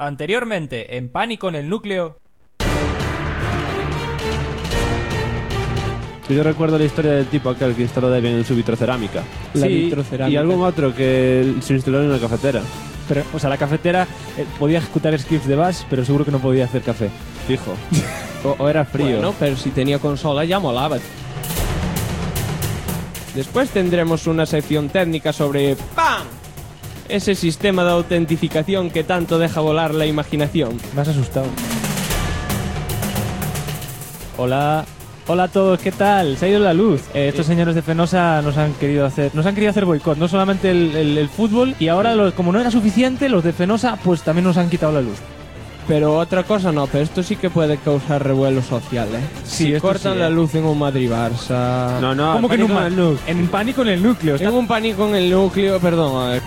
Anteriormente, en Pánico en el Núcleo. Yo recuerdo la historia del tipo aquel que instaló Debian en su vitrocerámica. La Sí, vitrocerámica. y algún otro que se instaló en una cafetera. Pero, o sea, la cafetera podía ejecutar scripts de bash, pero seguro que no podía hacer café. Fijo. o era frío. Bueno, pero si tenía consola ya molaba. Después tendremos una sección técnica sobre ¡PAM! Ese sistema de autentificación que tanto deja volar la imaginación. Me has asustado. Hola a todos, ¿qué tal? Se ha ido la luz. Estos señores de Fenosa nos han querido hacer boicot, no solamente el fútbol, y ahora como no era suficiente, los de Fenosa pues también nos han quitado la luz. Pero otra cosa no, pero esto sí que puede causar revuelo social, ¿eh? Sí, si esto cortan sí, la luz en un Madrid-Barça... No, ¿Cómo que en Pánico en el Núcleo. En Pánico en el Núcleo? Tengo un pánico en el núcleo, perdón, a ver.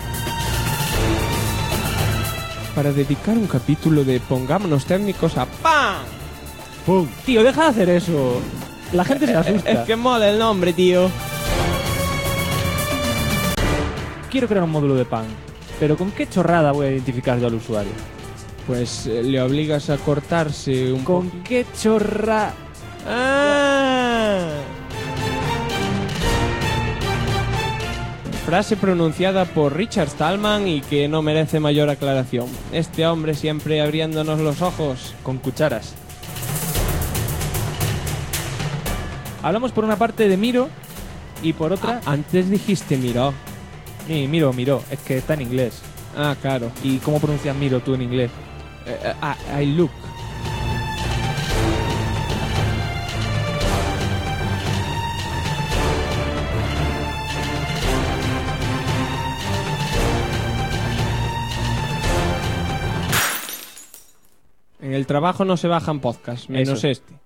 Para dedicar un capítulo de Pongámonos Técnicos a ¡PAM! ¡Pum! Tío, deja de hacer eso. La gente se asusta. Es que mola el nombre, tío. Quiero crear un módulo de pan, pero ¿con qué chorrada voy a identificar yo al usuario? Pues le obligas a cortarse un ¿Con poquito. qué chorra...? ¡Ah! Frase pronunciada por Richard Stallman y que no merece mayor aclaración. Este hombre siempre abriéndonos los ojos. Con cucharas. Hablamos por una parte de Miro y por otra... Antes dijiste Miro. Miro, es que está en inglés. Ah, claro. ¿Y cómo pronuncias Miro tú en inglés? I look. En el trabajo no se bajan podcasts, menos Eso. este.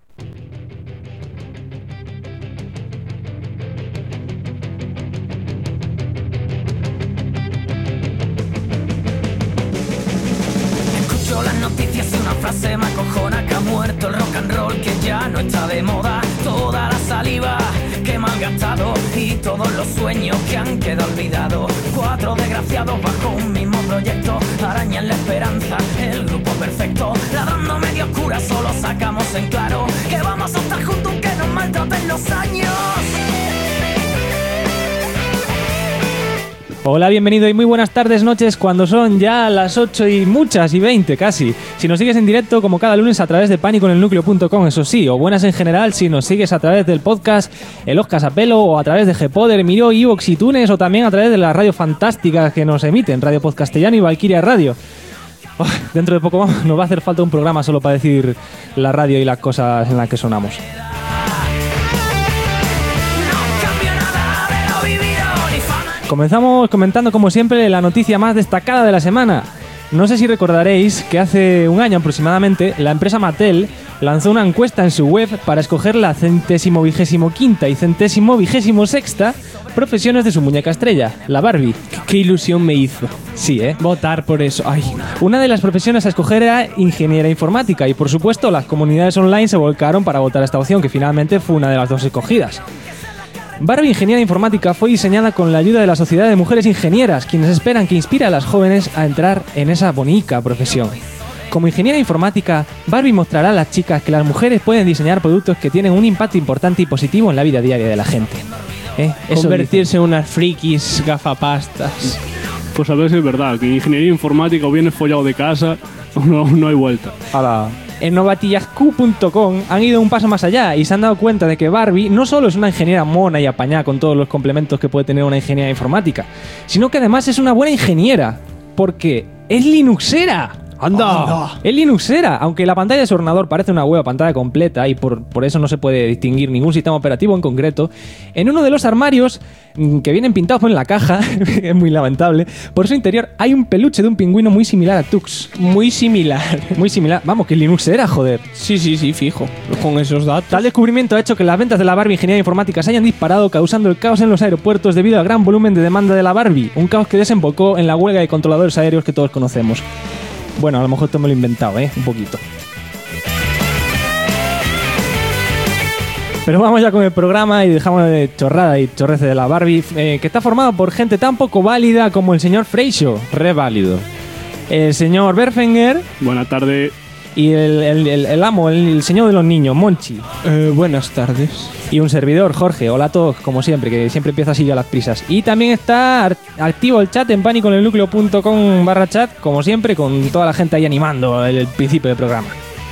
Escucho las noticias y una frase me acojona: que ha muerto el rock and roll, que ya no está de moda. Toda la saliva que me han gastado y todos los sueños que han quedado olvidados. 4 desgraciados bajo un mismo proyecto arañan la esperanza, el grupo perfecto. Ladrando medio oscura solo sacamos en claro que vamos a estar juntos aunque nos maltraten los años. Hola, bienvenido y muy buenas tardes, noches, cuando son ya las 8 y muchas y 20 casi. Si nos sigues en directo como cada lunes a través de paniconelnucleo.com, eso sí, o buenas en general si nos sigues a través del podcast El Oscas a Pelo o a través de Gpoder, Miro, Ivox y Tunes, o también a través de la radio fantástica que nos emiten, Radio Podcastellano y Valkyria Radio. Dentro de poco nos va a hacer falta un programa solo para decir la radio y las cosas en las que sonamos. Comenzamos comentando como siempre la noticia más destacada de la semana. No sé si recordaréis que hace un año aproximadamente la empresa Mattel lanzó una encuesta en su web para escoger la 125ª y 126ª profesiones de su muñeca estrella, la Barbie. Qué ilusión me hizo. Sí, votar por eso. Ay. Una de las profesiones a escoger era ingeniera informática y por supuesto las comunidades online se volcaron para votar esta opción, que finalmente fue una de las dos escogidas. Barbie Ingeniera Informática fue diseñada con la ayuda de la Sociedad de Mujeres Ingenieras, quienes esperan que inspire a las jóvenes a entrar en esa bonita profesión. Como ingeniera informática, Barbie mostrará a las chicas que las mujeres pueden diseñar productos que tienen un impacto importante y positivo en la vida diaria de la gente. Eso Convertirse en unas frikis gafapastas. Pues a ver si es verdad, que en ingeniería informática o vienes follado de casa o no hay vuelta. En novatillasq.com han ido un paso más allá y se han dado cuenta de que Barbie no solo es una ingeniera mona y apañada con todos los complementos que puede tener una ingeniera informática, sino que además es una buena ingeniera, porque es linuxera. ¡Anda! Es linuxera, aunque la pantalla de su ordenador parece una hueva pantalla completa y por eso no se puede distinguir ningún sistema operativo en concreto. En uno de los armarios que vienen pintados en la caja, es muy lamentable, por su interior hay un peluche de un pingüino muy similar a Tux. Muy similar. Muy similar. Vamos, que linuxera, joder. Sí, fijo. Con esos datos. Tal descubrimiento ha hecho que las ventas de la Barbie Ingeniería Informática se hayan disparado, causando el caos en los aeropuertos debido al gran volumen de demanda de la Barbie. Un caos que desembocó en la huelga de controladores aéreos que todos conocemos. Bueno, a lo mejor esto me lo he inventado, un poquito. Pero vamos ya con el programa y dejamos de chorrada y chorrece de la Barbie, que está formado por gente tan poco válida como el señor Freixo. Re válido. el señor Berfenger Buenas tardes. y el amo, el señor de los niños, Monchi. Buenas tardes. Y un servidor, Jorge. Hola a todos, como siempre, que siempre empieza así a las prisas. Y también está activo el chat en paniconelnucleo.com/chat, como siempre, con toda la gente ahí animando el principio del programa.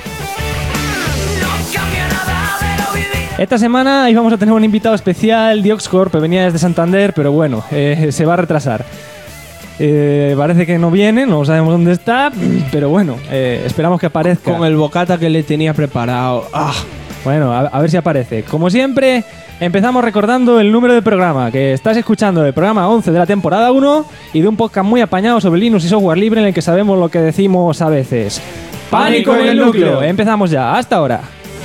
Esta semana íbamos a tener un invitado especial, Dioxcorp, que venía desde Santander, pero bueno, se va a retrasar. Parece que no viene, no sabemos dónde está, pero bueno, esperamos que aparezca. Con el bocata que le tenía preparado. ¡Ah! Bueno, a ver si aparece. Como siempre, empezamos recordando el número del programa, que estás escuchando el programa 11 de la temporada 1 y de un podcast muy apañado sobre Linux y software libre en el que sabemos lo que decimos a veces. ¡Pánico en el núcleo! Empezamos ya, hasta ahora.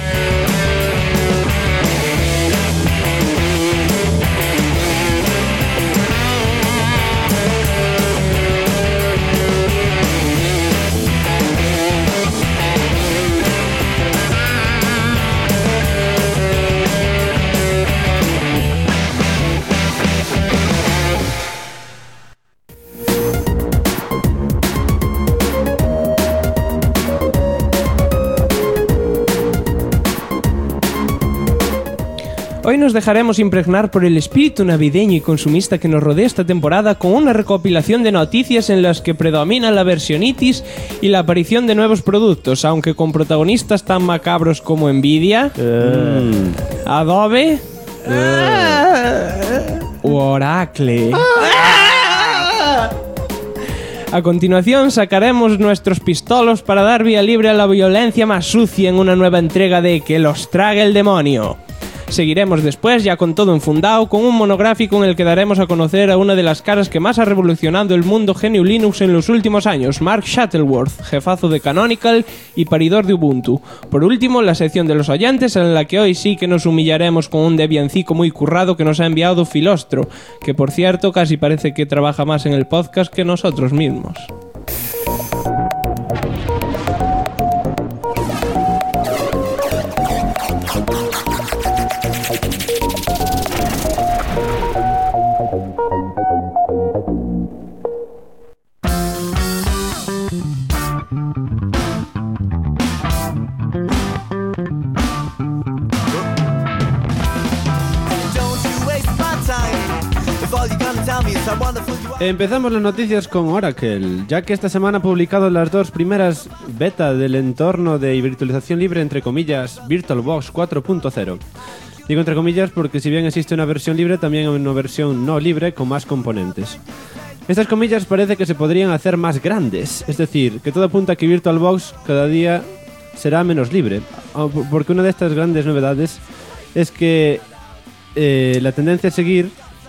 Hoy nos dejaremos impregnar por el espíritu navideño y consumista que nos rodea esta temporada con una recopilación de noticias en las que predomina la versionitis y la aparición de nuevos productos, aunque con protagonistas tan macabros como Nvidia, Adobe o Oracle. A continuación sacaremos nuestros pistolos para dar vía libre a la violencia más sucia en una nueva entrega de Que los trague el demonio. Seguiremos después, ya con todo enfundado, con un monográfico en el que daremos a conocer a una de las caras que más ha revolucionado el mundo GNU Linux en los últimos años, Mark Shuttleworth, jefazo de Canonical y paridor de Ubuntu. Por último, la sección de los oyentes, en la que hoy sí que nos humillaremos con un debiancico muy currado que nos ha enviado Filostro, que por cierto casi parece que trabaja más en el podcast que nosotros mismos. Empezamos las noticias con Oracle, ya que esta semana ha publicado las dos primeras beta del entorno de virtualización libre, entre comillas, VirtualBox 4.0. Digo entre comillas porque si bien existe una versión libre, también hay una versión no libre con más componentes. Estas comillas parece que se podrían hacer más grandes, es decir, que todo apunta a que VirtualBox cada día será menos libre, porque una de estas grandes novedades es que la tendencia a seguir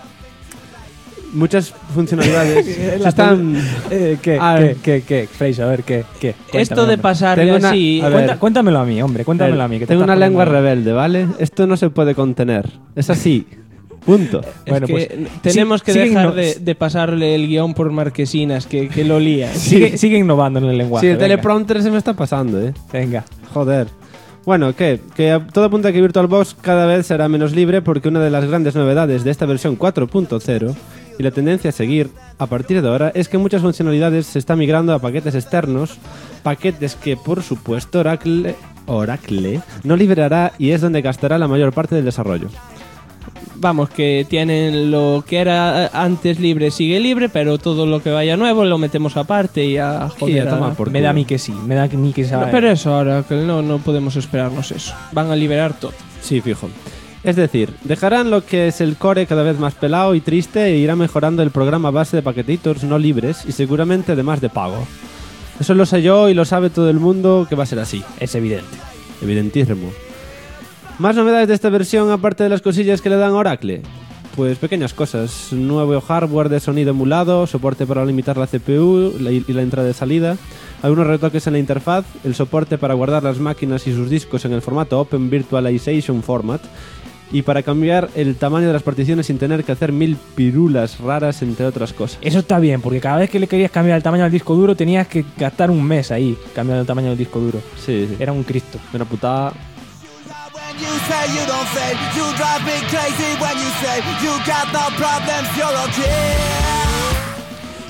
muchas funcionalidades están... ¿Qué? Fraser, a ver, ¿qué? Esto de pasar de así... Cuéntamelo a mí, hombre, cuéntamelo a mí. Que tengo una lengua rebelde, ¿vale? Esto no se puede contener. Es así. Punto. Bueno, pues tenemos que dejar de pasarle el guión por marquesinas, que lo lía. Sigue innovando en el lenguaje. Sí, el teleprompter se me está pasando, ¿eh? Venga. Joder. Bueno, que todo apunta a que VirtualBox cada vez será menos libre, porque una de las grandes novedades de esta versión 4.0 y la tendencia a seguir a partir de ahora es que muchas funcionalidades se están migrando a paquetes externos, paquetes que por supuesto Oracle no liberará y es donde gastará la mayor parte del desarrollo. Vamos, que tienen lo que era antes libre sigue libre, pero todo lo que vaya nuevo lo metemos aparte y a joder. Me da a mí que sí, me da a mí que sabe. No, pero eso ahora que no podemos esperarnos eso. Van a liberar todo. Sí, fijo. Es decir, dejarán lo que es el core cada vez más pelado y triste e irá mejorando el programa base de paquetitos no libres y seguramente además de pago. Eso lo sé yo y lo sabe todo el mundo que va a ser así. Es evidente. Evidentísimo. Más novedades de esta versión aparte de las cosillas que le dan a Oracle. Pues pequeñas cosas. Nuevo hardware de sonido emulado, soporte para limitar la CPU y la entrada y salida, algunos retoques en la interfaz, el soporte para guardar las máquinas y sus discos en el formato Open Virtualization Format, y para cambiar el tamaño de las particiones sin tener que hacer 1000 pirulas raras, entre otras cosas. Eso está bien, porque cada vez que le querías cambiar el tamaño del disco duro tenías que gastar un mes ahí cambiando el tamaño del disco duro. Sí. Era un Cristo. Una putada.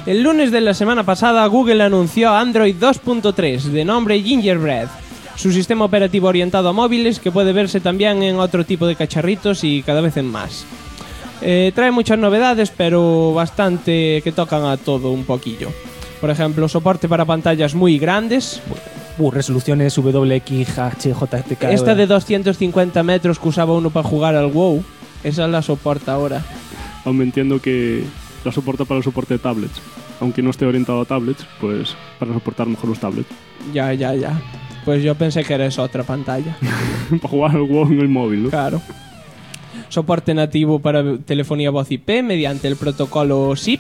El lunes de la semana pasada, Google anunció Android 2.3, de nombre Gingerbread, su sistema operativo orientado a móviles que puede verse también en otro tipo de cacharritos y cada vez en más. Trae muchas novedades, pero bastante que tocan a todo un poquillo. Por ejemplo, soporte para pantallas muy grandes. Resoluciones WXHJTK. Esta de 250 metros que usaba uno para jugar al WoW, esa la soporta ahora. Aún me entiendo que la soporta para el soporte de tablets. Aunque no esté orientado a tablets, pues para soportar mejor los tablets. Ya. Pues yo pensé que era esa otra pantalla. Para jugar al WoW en el móvil, ¿no? Claro. Soporte nativo para telefonía voz IP mediante el protocolo SIP.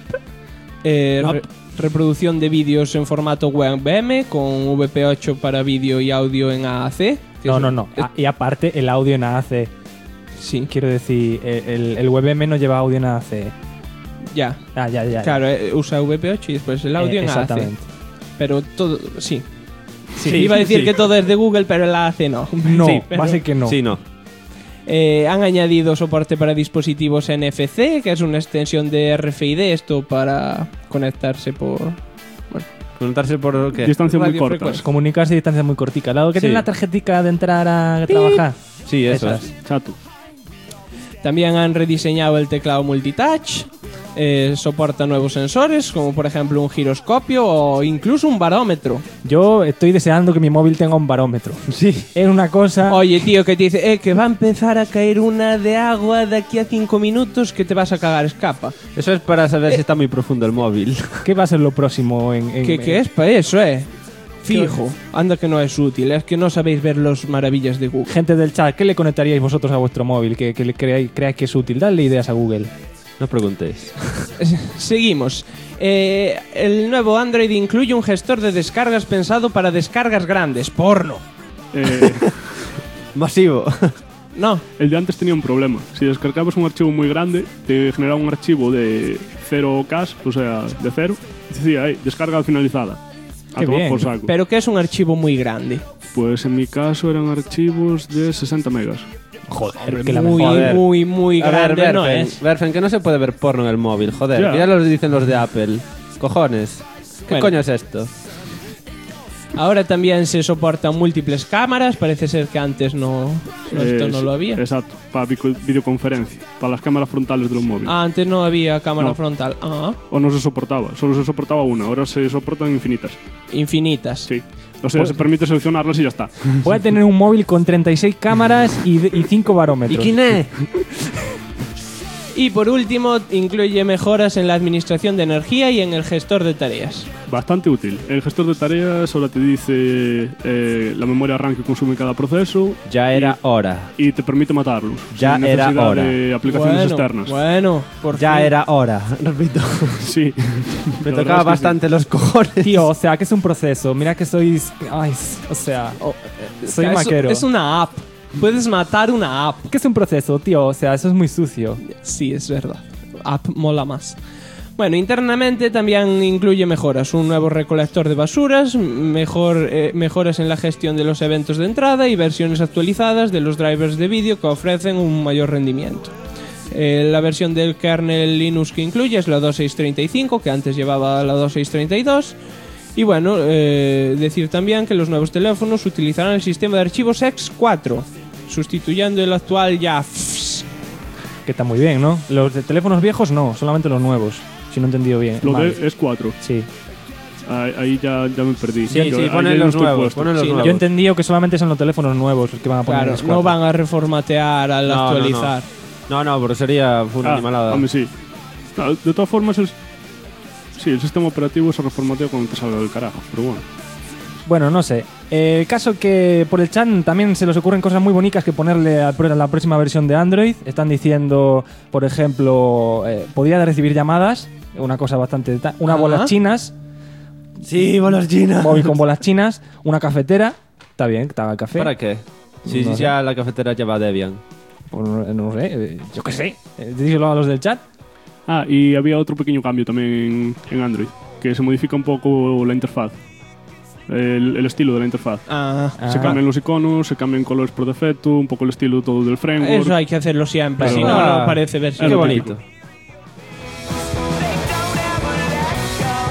Reproducción de vídeos en formato WebM con VP8 para vídeo y audio en AAC. No. Y aparte, el audio en AAC. Sí. Quiero decir, el WebM no lleva audio en AAC. Ya. Ya. Claro, usa VP8 y después el audio en AAC. Exactamente. Pero todo... Sí. Sí, Iba a decir sí. que todo es de Google, pero el AAC no. No, Sí, pero- va a ser que no. Sí, no. Han añadido soporte para dispositivos NFC, que es una extensión de RFID, esto para conectarse por... Preguntarse por qué. Distancias muy Radiofrecuencia. cortas. Comunicarse a distancia muy cortica. Lado que Sí. tiene la tarjetica de entrar a trabajar. Sí, eso Esas. es. Chato. También han rediseñado el teclado multitouch, soporta nuevos sensores, como por ejemplo un giroscopio o incluso un barómetro. Yo estoy deseando que mi móvil tenga un barómetro. Sí. Es una cosa... Oye, tío, que te dice, que va a empezar a caer una de agua de aquí a 5 minutos que te vas a cagar, escapa. Eso es para saber si está muy profundo el móvil. ¿Qué va a ser lo próximo en ¿Qué es para eso, Fijo. Anda que no es útil, es que no sabéis ver las maravillas de Google. Gente del chat, ¿qué le conectaríais vosotros a vuestro móvil? Que le creáis que es útil. Dadle ideas a Google. No preguntéis. Seguimos. El nuevo Android incluye un gestor de descargas pensado para descargas grandes. Porno. Masivo. No. El de antes tenía un problema. Si descargabas un archivo muy grande, te generaba un archivo de 0K, o sea, de 0. Y decía, descarga finalizada. A Qué tomar bien. por saco. Pero que es un archivo muy grande. Pues en mi caso eran archivos de 60 megas. Joder, que la Muy, Joder. muy A ver, grande no Berfen, es. Berfen, que no se puede ver porno en el móvil, joder. Ya. Que ya lo dicen los de Apple. Cojones. ¿Qué Bueno. coño es esto? Ahora también se soportan múltiples cámaras. Parece ser que antes esto no Sí, lo había. Exacto, para videoconferencia, para las cámaras frontales de los móviles. Antes no había cámara No. frontal. O no se soportaba, solo se soportaba una, ahora se soportan infinitas. Infinitas. Sí. O sea, se permite seleccionarlas y ya está. Voy a tener un móvil con 36 cámaras y 5 barómetros. es? Y por último, incluye mejoras en la administración de energía y en el gestor de tareas. Bastante útil. El gestor de tareas ahora te dice la memoria RAM que consume cada proceso Ya era hora. y te permite matarlos. Ya sin era necesidad hora. de aplicaciones externas. Bueno, por Ya fin. era hora. Repito. Sí. Me La verdad tocaba es que bastante los cojones. Tío, o sea, que es un proceso. Mira que sois... Ay, o sea, soy Es- maquero. Es una app. Puedes matar una app. ¿Qué es un proceso, tío? O sea, eso es muy sucio. Sí, es verdad. App mola más. Bueno, internamente también incluye mejoras. Un nuevo recolector de basuras, mejoras en la gestión de los eventos de entrada y versiones actualizadas de los drivers de vídeo que ofrecen un mayor rendimiento. La versión del kernel Linux que incluye es la 2.635, que antes llevaba la 2.632. Y bueno, decir también que los nuevos teléfonos utilizarán el sistema de archivos X4, sustituyendo el actual YAFS. Que está muy bien, ¿no? Los de teléfonos viejos no, solamente los nuevos. Si no he entendido bien. Lo Mal. de es 4. Sí. Ahí ya me perdí. Sí, Yo- sí, ahí ponen ya no los estoy nuevos. puesto. Ponen los Sí, nuevos. Yo he entendido que solamente son los teléfonos nuevos los que van a poner Claro, el S4. no van a reformatear al No, no, no. actualizar. No, porque sería una animalada. Hombre, sí. No, de todas formas, sí, el sistema operativo se reformatea cuando te salga del carajo, pero bueno. Bueno, no sé. El caso que por el chat también se les ocurren cosas muy bonitas que ponerle a la próxima versión de Android. Están diciendo, por ejemplo, podría recibir llamadas, una cosa bastante... Una bolas chinas, Sí, bolas chinas. móvil con bolas chinas, una cafetera, está bien, estaba el café. ¿Para qué? Sí, No sé. ya la cafetera lleva Debian. Pues no sé, yo qué sé. Díselo a los del chat. Ah, y había otro pequeño cambio también en Android, que se modifica un poco la interfaz. El estilo de la interfaz. Ah, Se cambian los iconos, se cambian colores por defecto, un poco el estilo todo del framework. eso hay que hacerlo siempre, Pero- si no, no parece versión. Qué lo bonito. típico.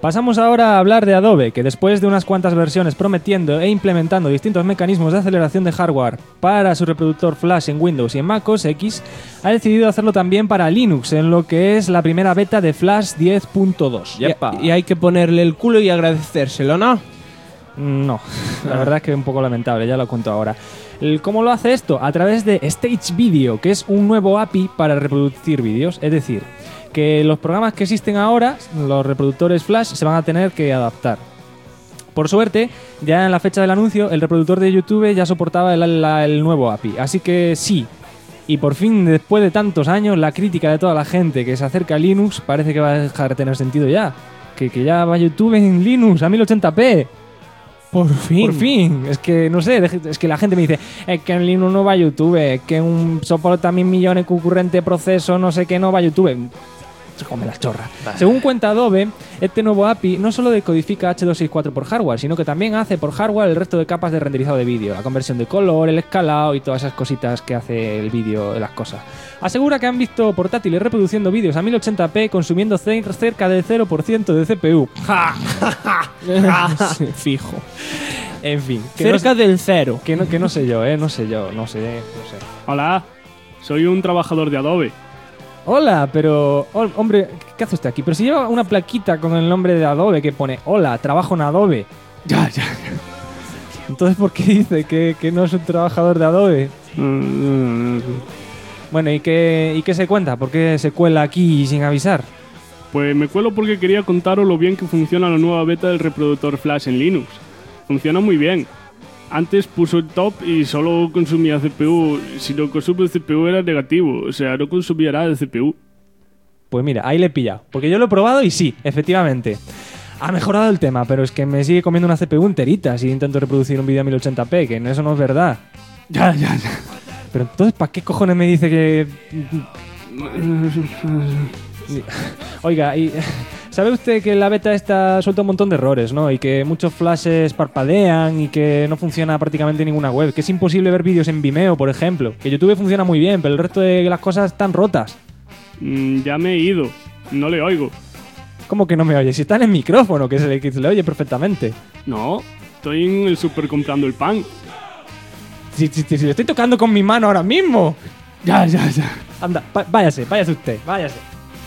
Pasamos ahora a hablar de Adobe, que después de unas cuantas versiones prometiendo e implementando distintos mecanismos de aceleración de hardware para su reproductor Flash en Windows y en Mac OS X, ha decidido hacerlo también para Linux, en lo que es la primera beta de Flash 10.2. Y hay que ponerle el culo y agradecérselo, ¿no? No, la verdad es que es un poco lamentable, ya lo cuento ahora. ¿Cómo lo hace esto? A través de Stage Video, que es un nuevo API para reproducir vídeos, es decir, que los programas que existen ahora, los reproductores Flash, se van a tener que adaptar. Por suerte, ya en la fecha del anuncio, el reproductor de YouTube ya soportaba el nuevo API. Así que sí, y por fin, después de tantos años, la crítica de toda la gente que se acerca a Linux parece que va a dejar de tener sentido ya. Que ya va YouTube en Linux a 1080p. Por fin. Por fin. Es que, no sé, es que la gente me dice, es que en Linux no va a YouTube, es que un soporta 1000 millones concurrente proceso, no sé qué, no va a YouTube. Se come la chorra. Según cuenta Adobe, este nuevo API no solo decodifica H264 por hardware, sino que también hace por hardware el resto de capas de renderizado de vídeo, la conversión de color, el escalado y todas esas cositas que hace el vídeo de las cosas. Asegura que han visto portátiles reproduciendo vídeos a 1080p consumiendo cerca del 0% de CPU. Fijo. En fin. Cerca del cero. Que no sé yo, no sé. Hola, soy un trabajador de Adobe. Hola, pero... hombre, ¿qué hace usted aquí? Pero si lleva una plaquita con el nombre de Adobe que pone hola, trabajo en Adobe. Ya. Entonces, ¿por qué dice que no es un trabajador de Adobe? Bueno, ¿y qué se cuenta? ¿Por qué se cuela aquí sin avisar? Pues me cuelo porque quería contaros lo bien que funciona la nueva beta del reproductor Flash en Linux. Funciona muy bien. Antes puso el top y solo consumía CPU. Si no consume CPU era negativo, o sea, no consumía nada de CPU. Pues mira, ahí le he pillado. Porque yo lo he probado y sí, efectivamente. Ha mejorado el tema, pero es que me sigue comiendo una CPU enterita si intento reproducir un vídeo a 1080p, que eso no es verdad. Ya. Pero entonces, ¿para qué cojones me dice que...? Oiga, y... ¿sabe usted que la beta esta suelta un montón de errores, ¿no? Y que muchos flashes parpadean y que no funciona prácticamente ninguna web. Que es imposible ver vídeos en Vimeo, por ejemplo. Que YouTube funciona muy bien, pero el resto de las cosas están rotas. Ya me he ido. No le oigo. ¿Cómo que no me oye? Si está en el micrófono, que se le oye perfectamente. No, estoy en el súper comprando el pan. Si lo estoy tocando con mi mano ahora mismo. Ya. Anda, váyase usted, váyase.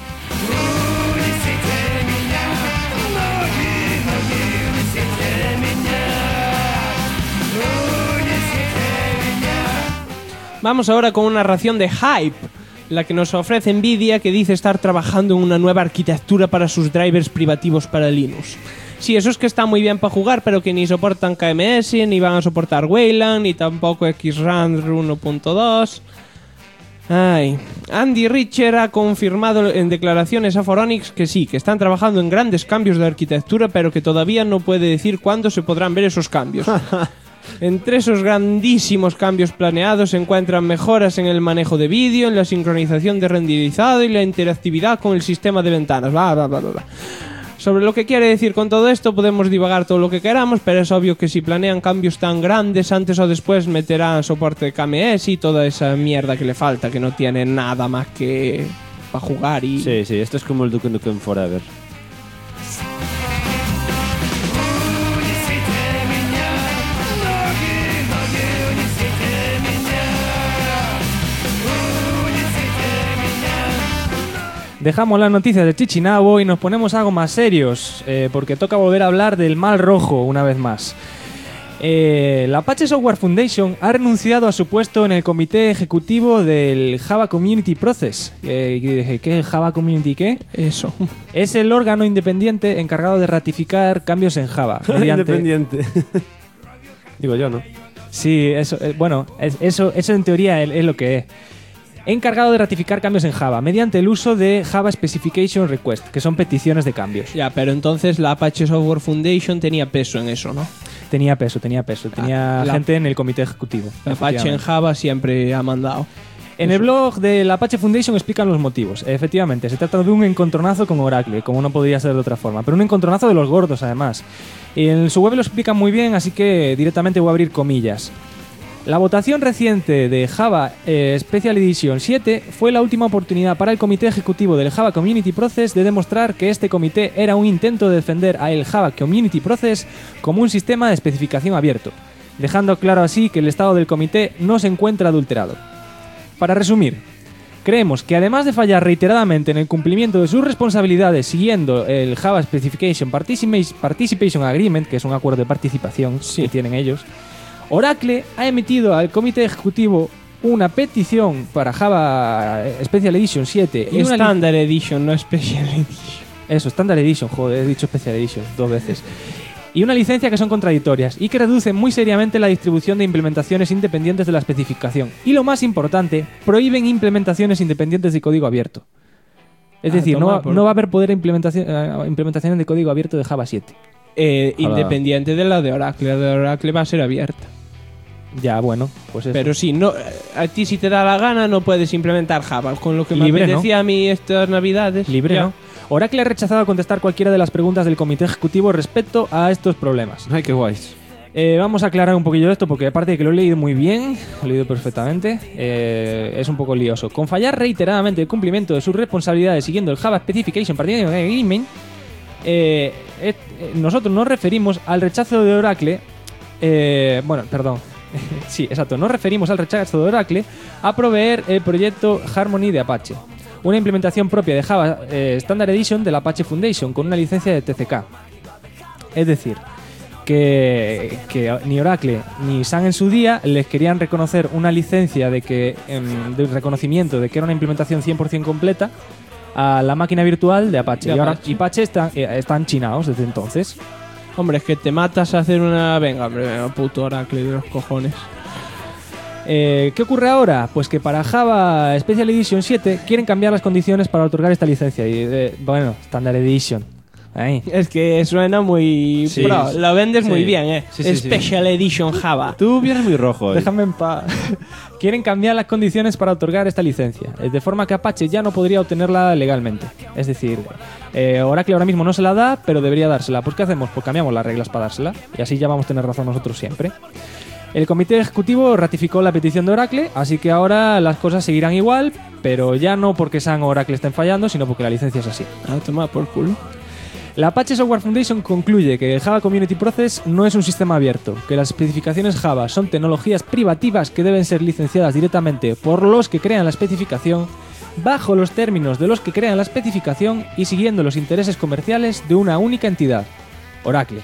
Vamos ahora con una ración de Hype, la que nos ofrece Nvidia, que dice estar trabajando en una nueva arquitectura para sus drivers privativos para Linux. Sí, eso es que está muy bien para jugar, pero que ni soportan KMS, ni van a soportar Wayland, ni tampoco XRAND 1.2. Ay. Andy Richer ha confirmado en declaraciones a Foronix que sí, que están trabajando en grandes cambios de arquitectura, pero que todavía no puede decir cuándo se podrán ver esos cambios. Entre esos grandísimos cambios planeados se encuentran mejoras en el manejo de vídeo, en la sincronización de renderizado y la interactividad con el sistema de ventanas. Sobre lo que quiere decir con todo esto podemos divagar todo lo que queramos, pero es obvio que si planean cambios tan grandes, antes o después meterán soporte de KMS y toda esa mierda que le falta, que no tiene nada más que para jugar y... Sí, esto es como el Duke Nukem Forever. Dejamos las noticias de Chichinabo y nos ponemos algo más serios, porque toca volver a hablar del mal rojo una vez más. La Apache Software Foundation ha renunciado a su puesto en el comité ejecutivo del Java Community Process. ¿Qué es Java Community qué? Eso. Es el órgano independiente encargado de ratificar cambios en Java. Independiente. Digo yo, ¿no? Sí, eso, eso en teoría es lo que es. Encargado de ratificar cambios en Java mediante el uso de Java Specification Request, que son peticiones de cambios. Ya, pero entonces la Apache Software Foundation tenía peso en eso, ¿no? Tenía peso. Tenía gente en el comité ejecutivo. La Apache en Java siempre ha mandado. En el blog de la Apache Foundation explican los motivos. Efectivamente, se trata de un encontronazo con Oracle, como no podría ser de otra forma, pero un encontronazo de los gordos, además. Y en su web lo explican muy bien, así que directamente voy a abrir comillas. La votación reciente de Java Special Edition 7 fue la última oportunidad para el comité ejecutivo del Java Community Process de demostrar que este comité era un intento de defender a el Java Community Process como un sistema de especificación abierto, dejando claro así que el estado del comité no se encuentra adulterado. Para resumir, creemos que además de fallar reiteradamente en el cumplimiento de sus responsabilidades siguiendo el Java Specification Participation Agreement, que es un acuerdo de participación que tienen ellos, Oracle ha emitido al comité ejecutivo una petición para Java Special Edition 7 y Standard Edition, no Special Edition. Eso, Standard Edition, joder, he dicho Special Edition 2 veces. Y una licencia que son contradictorias y que reducen muy seriamente la distribución de implementaciones independientes de la especificación. Y lo más importante, prohíben implementaciones independientes de código abierto. Es decir, no va a haber poder implementaciones de código abierto de Java 7. Independiente de la de Oracle. La de Oracle va a ser abierta. Ya, bueno, pues eso. Pero sí, no, a ti si te da la gana no puedes implementar Java. Con lo que me Libre, apetecía ¿no? a mí estas navidades. Libre, ya. ¿no? Oracle ha rechazado contestar cualquiera de las preguntas del comité ejecutivo respecto a estos problemas. Ay, qué guays. Vamos a aclarar un poquillo esto porque aparte de que lo he leído muy bien, lo he leído perfectamente, es un poco lioso. Con fallar reiteradamente el cumplimiento de sus responsabilidades siguiendo el Java Specification Participation Agreement, nosotros nos referimos al rechazo de Oracle, sí, exacto, nos referimos al rechazo de Oracle a proveer el proyecto Harmony de Apache, una implementación propia de Java Standard Edition de la Apache Foundation con una licencia de TCK. Es decir, que ni Oracle ni Sun en su día les querían reconocer una licencia de reconocimiento de que era una implementación 100% completa a la máquina virtual de Apache. Y ahora Apache están chinados desde entonces. Hombre, es que te matas a hacer una... Venga, hombre, puto Oracle de los cojones. ¿Qué ocurre ahora? Pues que para Java Special Edition 7 quieren cambiar las condiciones para otorgar esta licencia. Y Standard Edition. Ahí. Es que suena muy... Sí, pro, lo vendes muy sí. bien, Sí, Special Edition Java. Tú vienes muy rojo hoy. Déjame en paz. Quieren cambiar las condiciones para otorgar esta licencia, de forma que Apache ya no podría obtenerla legalmente. Es decir, Oracle ahora mismo no se la da, pero debería dársela. Pues ¿qué hacemos? Pues cambiamos las reglas para dársela. Y así ya vamos a tener razón nosotros siempre. El comité ejecutivo ratificó la petición de Oracle, así que ahora las cosas seguirán igual, pero ya no porque Sun o Oracle estén fallando, sino porque la licencia es así. Toma por culo. La Apache Software Foundation concluye que el Java Community Process no es un sistema abierto, que las especificaciones Java son tecnologías privativas que deben ser licenciadas directamente por los que crean la especificación, bajo los términos de los que crean la especificación y siguiendo los intereses comerciales de una única entidad, Oracle.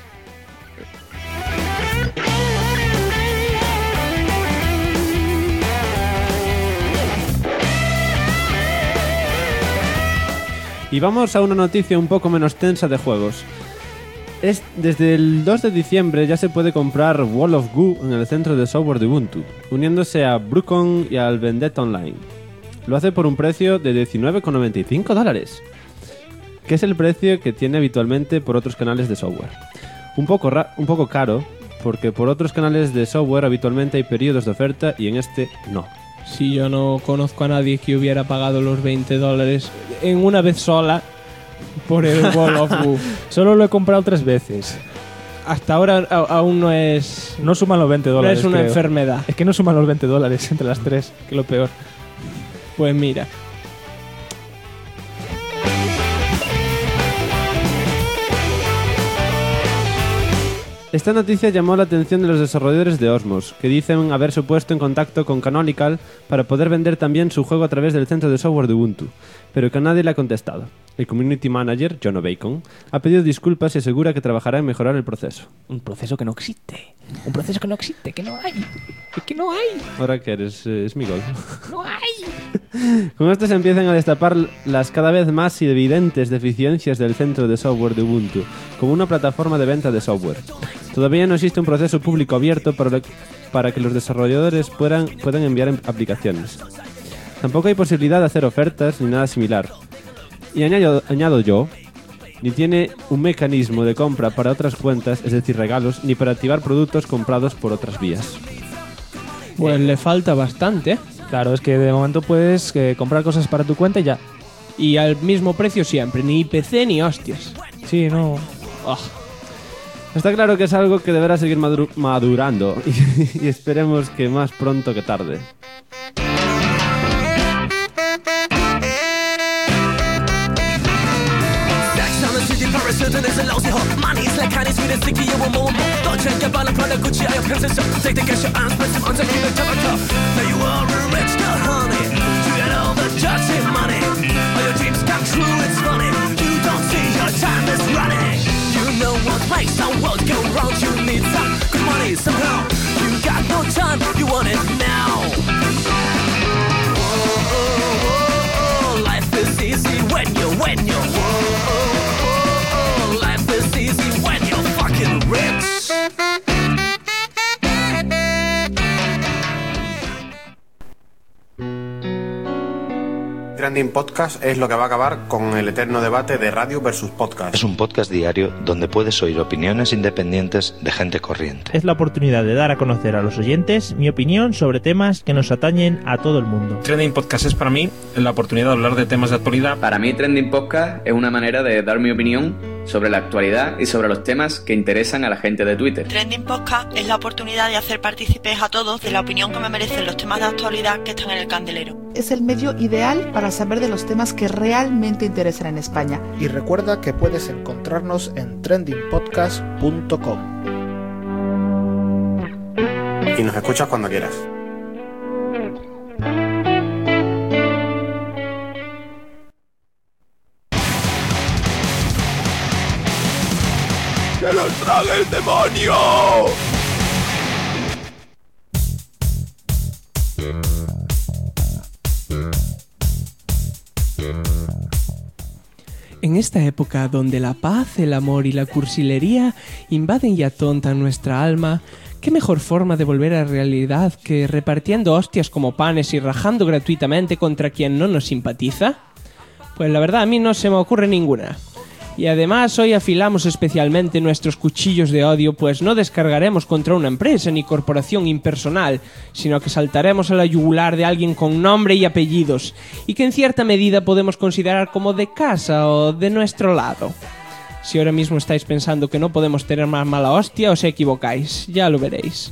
Y vamos a una noticia un poco menos tensa de juegos. Desde el 2 de diciembre ya se puede comprar Wall of Goo en el centro de software de Ubuntu, uniéndose a Brucon y al Vendetta Online. Lo hace por un precio de $19,95, que es el precio que tiene habitualmente por otros canales de software. Un poco caro, porque por otros canales de software habitualmente hay periodos de oferta y en este no. Si yo no conozco a nadie que hubiera pagado los $20 en una vez sola por el Wall of Goo. Solo lo he comprado 3 veces. Hasta ahora aún no es... No suman los $20. No es una creo. enfermedad. Es que no suman los $20 entre las 3, que es lo peor. Pues mira. Esta noticia llamó la atención de los desarrolladores de Osmos, que dicen haberse puesto en contacto con Canonical para poder vender también su juego a través del centro de software de Ubuntu, pero que nadie le ha contestado. El community manager, John O'Bacon, ha pedido disculpas y asegura que trabajará en mejorar el proceso. Un proceso que no existe. Un proceso que no existe, que no hay. Es que no hay. Ahora que eres Smigol. No hay. Con esto se empiezan a destapar las cada vez más evidentes deficiencias del centro de software de Ubuntu, como una plataforma de venta de software. Todavía no existe un proceso público abierto para que los desarrolladores puedan enviar aplicaciones. Tampoco hay posibilidad de hacer ofertas ni nada similar. Y añado yo, ni tiene un mecanismo de compra para otras cuentas, es decir, regalos, ni para activar productos comprados por otras vías. Pues le falta bastante. Claro, es que de momento puedes comprar cosas para tu cuenta y ya. Y al mismo precio siempre, ni PC ni hostias. Sí, no. Oh. Está claro que es algo que deberá seguir madurando y esperemos que más pronto que tarde. Makes our world go round. You need some good money somehow. You got no time, you want it now. Whoa, life is easy when you're whoa, life is easy when you're fucking rich. Trending Podcast es lo que va a acabar con el eterno debate de radio versus podcast. Es un podcast diario donde puedes oír opiniones independientes de gente corriente. Es la oportunidad de dar a conocer a los oyentes mi opinión sobre temas que nos atañen a todo el mundo. Trending Podcast es para mí la oportunidad de hablar de temas de actualidad. Para mí Trending Podcast es una manera de dar mi opinión sobre la actualidad y sobre los temas que interesan a la gente de Twitter. Trending Podcast es la oportunidad de hacer partícipes a todos de la opinión que me merecen los temas de actualidad que están en el candelero. Es el medio ideal para saber de los temas que realmente interesan en España. Y recuerda que puedes encontrarnos en trendingpodcast.com. Y nos escuchas cuando quieras. ¡Que los trague el demonio! En esta época donde la paz, el amor y la cursilería invaden y atontan nuestra alma, ¿qué mejor forma de volver a la realidad que repartiendo hostias como panes y rajando gratuitamente contra quien no nos simpatiza? Pues la verdad a mí no se me ocurre ninguna. Y además hoy afilamos especialmente nuestros cuchillos de odio, pues no descargaremos contra una empresa ni corporación impersonal, sino que saltaremos a la yugular de alguien con nombre y apellidos, y que en cierta medida podemos considerar como de casa o de nuestro lado. Si ahora mismo estáis pensando que no podemos tener más mala hostia, os equivocáis, ya lo veréis.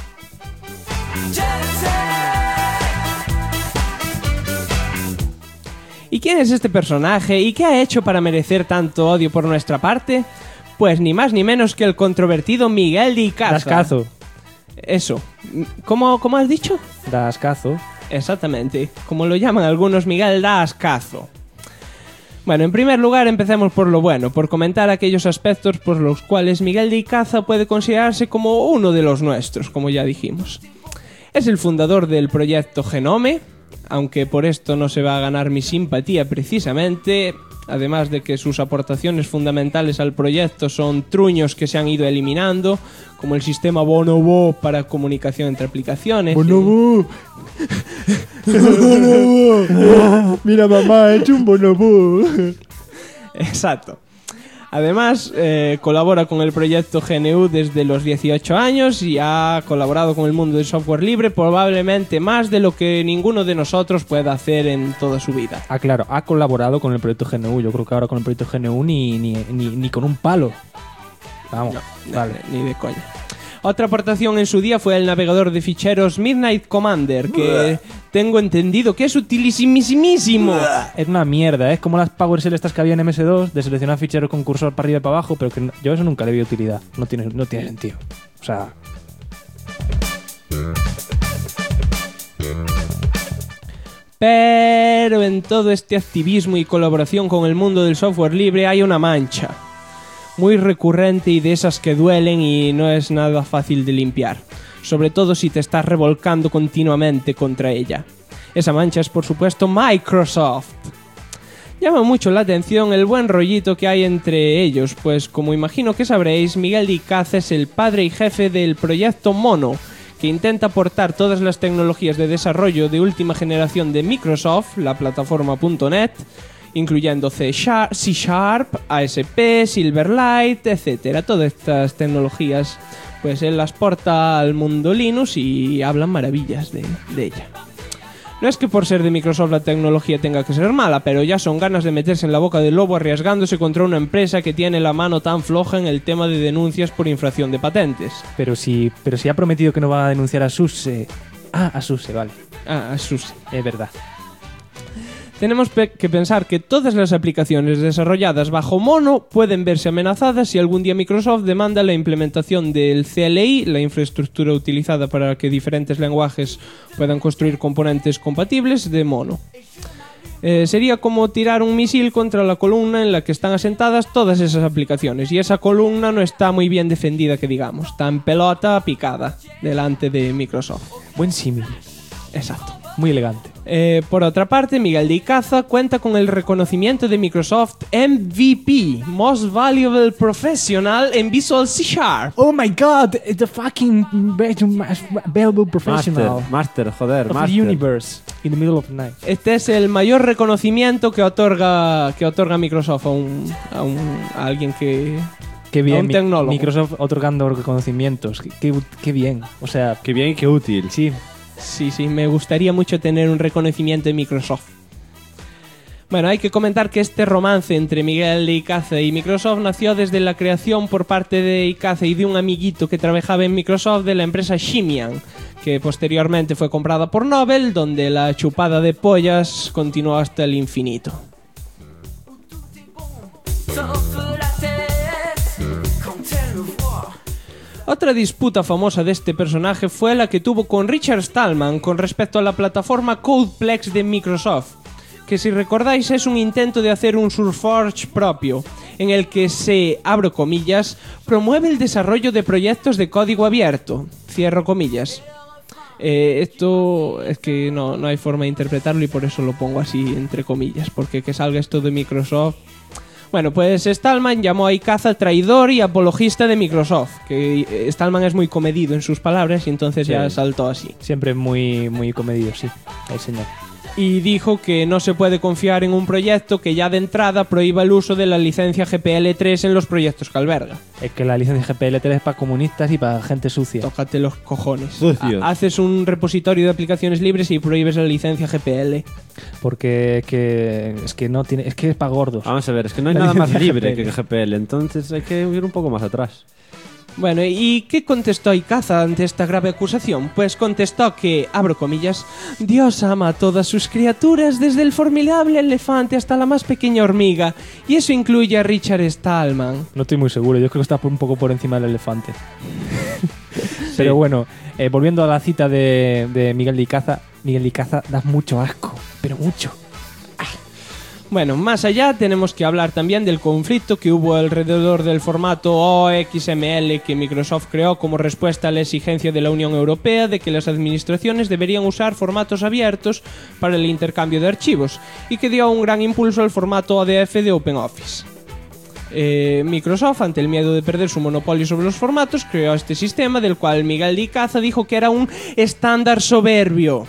¿Y quién es este personaje? ¿Y qué ha hecho para merecer tanto odio por nuestra parte? Pues ni más ni menos que el controvertido Miguel de Icaza. Dascazo. Eso. ¿Cómo has dicho? Dascazo. Exactamente. Como lo llaman algunos, Miguel Dascazo. Bueno, en primer lugar empecemos por lo bueno, por comentar aquellos aspectos por los cuales Miguel de Icaza puede considerarse como uno de los nuestros, como ya dijimos. Es el fundador del proyecto Genome, aunque por esto no se va a ganar mi simpatía precisamente, además de que sus aportaciones fundamentales al proyecto son truños que se han ido eliminando, como el sistema Bonobo para comunicación entre aplicaciones. ¡Bonobo! Mira mamá, he hecho un bonobo. Exacto. Además, colabora con el proyecto GNU desde los 18 años y ha colaborado con el mundo del software libre probablemente más de lo que ninguno de nosotros pueda hacer en toda su vida. Ah, claro, ha colaborado con el proyecto GNU. Yo creo que ahora con el proyecto GNU ni con un palo. Vamos, no, vale, ni de coña. Otra aportación en su día fue el navegador de ficheros Midnight Commander, que tengo entendido que es utilísimísimo. Es una mierda, es como las PowerShell estas que había en MS2, de seleccionar ficheros con cursor para arriba y para abajo, pero que yo eso nunca le vi utilidad. No tiene sentido. O sea... Pero en todo este activismo y colaboración con el mundo del software libre hay una mancha muy recurrente y de esas que duelen y no es nada fácil de limpiar, sobre todo si te estás revolcando continuamente contra ella. Esa mancha es por supuesto Microsoft. Llama mucho la atención el buen rollito que hay entre ellos, pues como imagino que sabréis, Miguel de Icaza es el padre y jefe del proyecto Mono, que intenta aportar todas las tecnologías de desarrollo de última generación de Microsoft, la plataforma .NET, incluyendo C#, ASP, Silverlight, etc. Todas estas tecnologías, pues él las porta al mundo Linux y hablan maravillas de ella. No es que por ser de Microsoft la tecnología tenga que ser mala, pero ya son ganas de meterse en la boca del lobo arriesgándose contra una empresa que tiene la mano tan floja en el tema de denuncias por infracción de patentes. Pero si ha prometido que no va a denunciar a SUSE. A SUSE, vale. A SUSE. Es verdad. Tenemos que pensar que todas las aplicaciones desarrolladas bajo Mono pueden verse amenazadas si algún día Microsoft demanda la implementación del CLI, la infraestructura utilizada para que diferentes lenguajes puedan construir componentes compatibles de Mono. Sería como tirar un misil contra la columna en la que están asentadas todas esas aplicaciones, y esa columna no está muy bien defendida, que digamos, está en pelota picada delante de Microsoft. Buen símil. Exacto. Muy elegante. Por otra parte, Miguel de Icaza cuenta con el reconocimiento de Microsoft MVP, Most Valuable Professional en Visual C#. Oh my god, the fucking valuable professional. Master, joder, of Master. the universe, in the middle of the night. Este es el mayor reconocimiento que otorga Microsoft a alguien que... Qué bien, a un tecnólogo. Microsoft otorgando reconocimientos. Qué bien, o sea... Qué bien y qué útil. Sí. Sí, me gustaría mucho tener un reconocimiento de Microsoft. Bueno, hay que comentar que este romance entre Miguel de Icaza y Microsoft nació desde la creación por parte de Icaza y de un amiguito que trabajaba en Microsoft de la empresa Simian, que posteriormente fue comprada por Nobel, donde la chupada de pollas continuó hasta el infinito. Otra disputa famosa de este personaje fue la que tuvo con Richard Stallman con respecto a la plataforma Codeplex de Microsoft, que si recordáis es un intento de hacer un SurfForge propio, en el que se, abro comillas, promueve el desarrollo de proyectos de código abierto, cierro comillas. Esto es que no hay forma de interpretarlo y por eso lo pongo así entre comillas, porque que salga esto de Microsoft... Bueno, pues Stallman llamó a Icaza traidor y apologista de Microsoft, que Stallman es muy comedido en sus palabras y entonces ya saltó así. Siempre muy, muy comedido, sí, el señor. Y dijo que no se puede confiar en un proyecto que ya de entrada prohíba el uso de la licencia GPL3 en los proyectos que alberga. Es que la licencia GPL3 es para comunistas y para gente sucia. Tócate los cojones. Sucio. Haces un repositorio de aplicaciones libres y prohíbes la licencia GPL. Porque es que no tiene, es que es para gordos. Vamos a ver, es que no hay nada más libre que GPL, entonces hay que ir un poco más atrás. Bueno, ¿y qué contestó Icaza ante esta grave acusación? Pues contestó que, abro comillas, Dios ama a todas sus criaturas, desde el formidable elefante hasta la más pequeña hormiga, y eso incluye a Richard Stallman. No estoy muy seguro, yo creo que está un poco por encima del elefante. Pero bueno, volviendo a la cita de Miguel de Icaza da mucho asco, pero mucho. Bueno, más allá tenemos que hablar también del conflicto que hubo alrededor del formato OXML que Microsoft creó como respuesta a la exigencia de la Unión Europea de que las administraciones deberían usar formatos abiertos para el intercambio de archivos, y que dio un gran impulso al formato ODF de OpenOffice. Microsoft, ante el miedo de perder su monopolio sobre los formatos, creó este sistema del cual Miguel de Icaza dijo que era un estándar soberbio.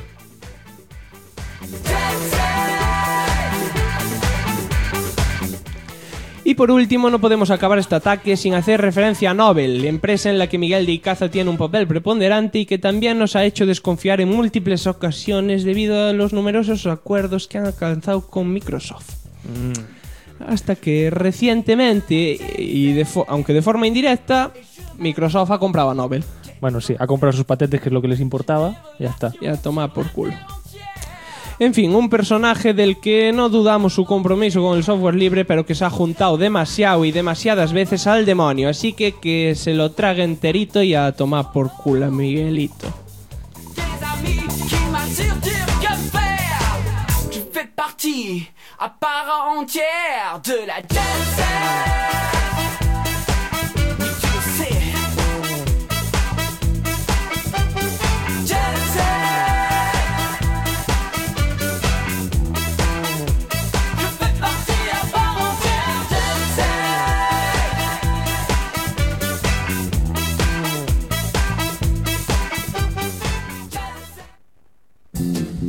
Y por último, no podemos acabar este ataque sin hacer referencia a Nobel, empresa en la que Miguel de Icaza tiene un papel preponderante y que también nos ha hecho desconfiar en múltiples ocasiones debido a los numerosos acuerdos que han alcanzado con Microsoft. Hasta que recientemente, y aunque de forma indirecta, Microsoft ha comprado a Nobel. Bueno, sí, ha comprado sus patentes, que es lo que les importaba, y ya está. Ya toma por culo. En fin, un personaje del que no dudamos su compromiso con el software libre, pero que se ha juntado demasiado y demasiadas veces al demonio. Así que se lo trague enterito y a tomar por culo a Miguelito.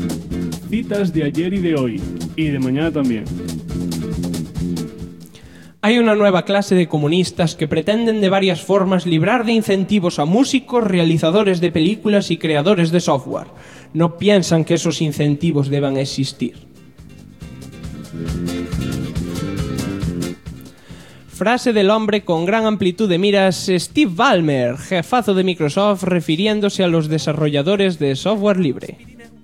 Citas de ayer y de hoy, y de mañana también. Hay una nueva clase de comunistas que pretenden de varias formas librar de incentivos a músicos, realizadores de películas y creadores de software. No piensan que esos incentivos deban existir. Frase del hombre con gran amplitud de miras, Steve Ballmer, jefazo de Microsoft, refiriéndose a los desarrolladores de software libre.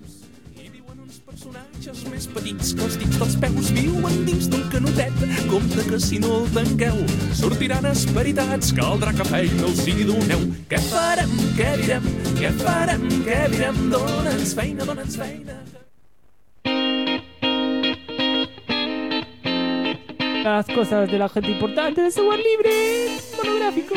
Més petits que els dits dels peus viuen dins d'un canotet. Compte que si no el tanqueu sortiran esperitats. Caldrà que feina els hi doneu. Què farem, què direm, què farem, què direm? Dóna'ns feina, dóna'ns feina. Las cosas de la gente importante de software libre monográfico.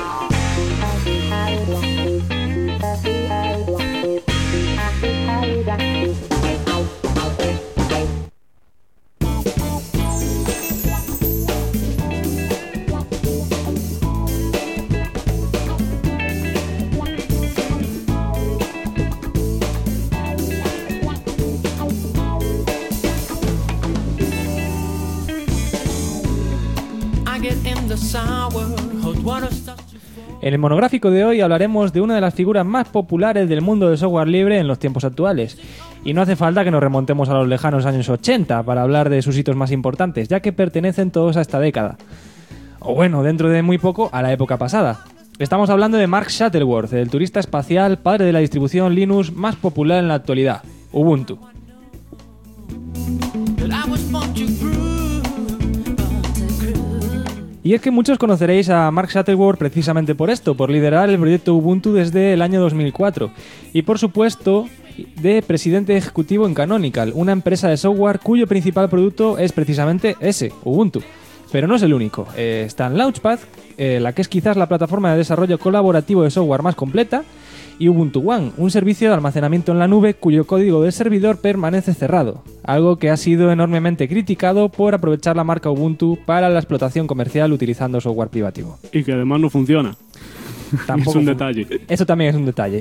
En el monográfico de hoy hablaremos de una de las figuras más populares del mundo del software libre en los tiempos actuales. Y no hace falta que nos remontemos a los lejanos años 80 para hablar de sus hitos más importantes, ya que pertenecen todos a esta década. O bueno, dentro de muy poco, a la época pasada. Estamos hablando de Mark Shuttleworth, el turista espacial, padre de la distribución Linux más popular en la actualidad, Ubuntu. Y es que muchos conoceréis a Mark Shuttleworth precisamente por esto, por liderar el proyecto Ubuntu desde el año 2004 y por supuesto de presidente ejecutivo en Canonical, una empresa de software cuyo principal producto es precisamente ese, Ubuntu. Pero no es el único, está en Launchpad, la que es quizás la plataforma de desarrollo colaborativo de software más completa, y Ubuntu One, un servicio de almacenamiento en la nube cuyo código del servidor permanece cerrado, algo que ha sido enormemente criticado por aprovechar la marca Ubuntu para la explotación comercial utilizando software privativo. Y que además no funciona. Tampoco es un detalle. Eso también es un detalle.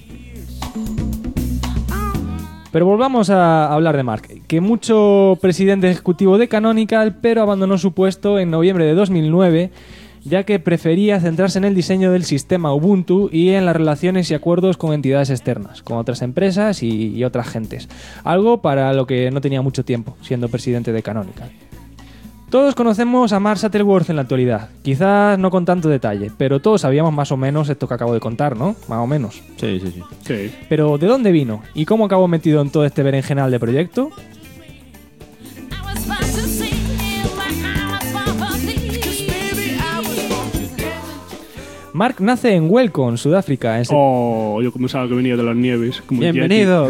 Pero volvamos a hablar de Mark, que mucho presidente ejecutivo de Canonical, pero abandonó su puesto en noviembre de 2009, ya que prefería centrarse en el diseño del sistema Ubuntu y en las relaciones y acuerdos con entidades externas, con otras empresas y otras gentes. Algo para lo que no tenía mucho tiempo, siendo presidente de Canonical. Todos conocemos a Mark Shuttleworth en la actualidad, quizás no con tanto detalle, pero todos sabíamos más o menos esto que acabo de contar, ¿no? Más o menos. Sí. Pero ¿de dónde vino? ¿Y cómo acabó metido en todo este berenjenal de proyecto? Mark nace en Welcome, Sudáfrica. Yo pensaba que venía de las nieves. Como bienvenido.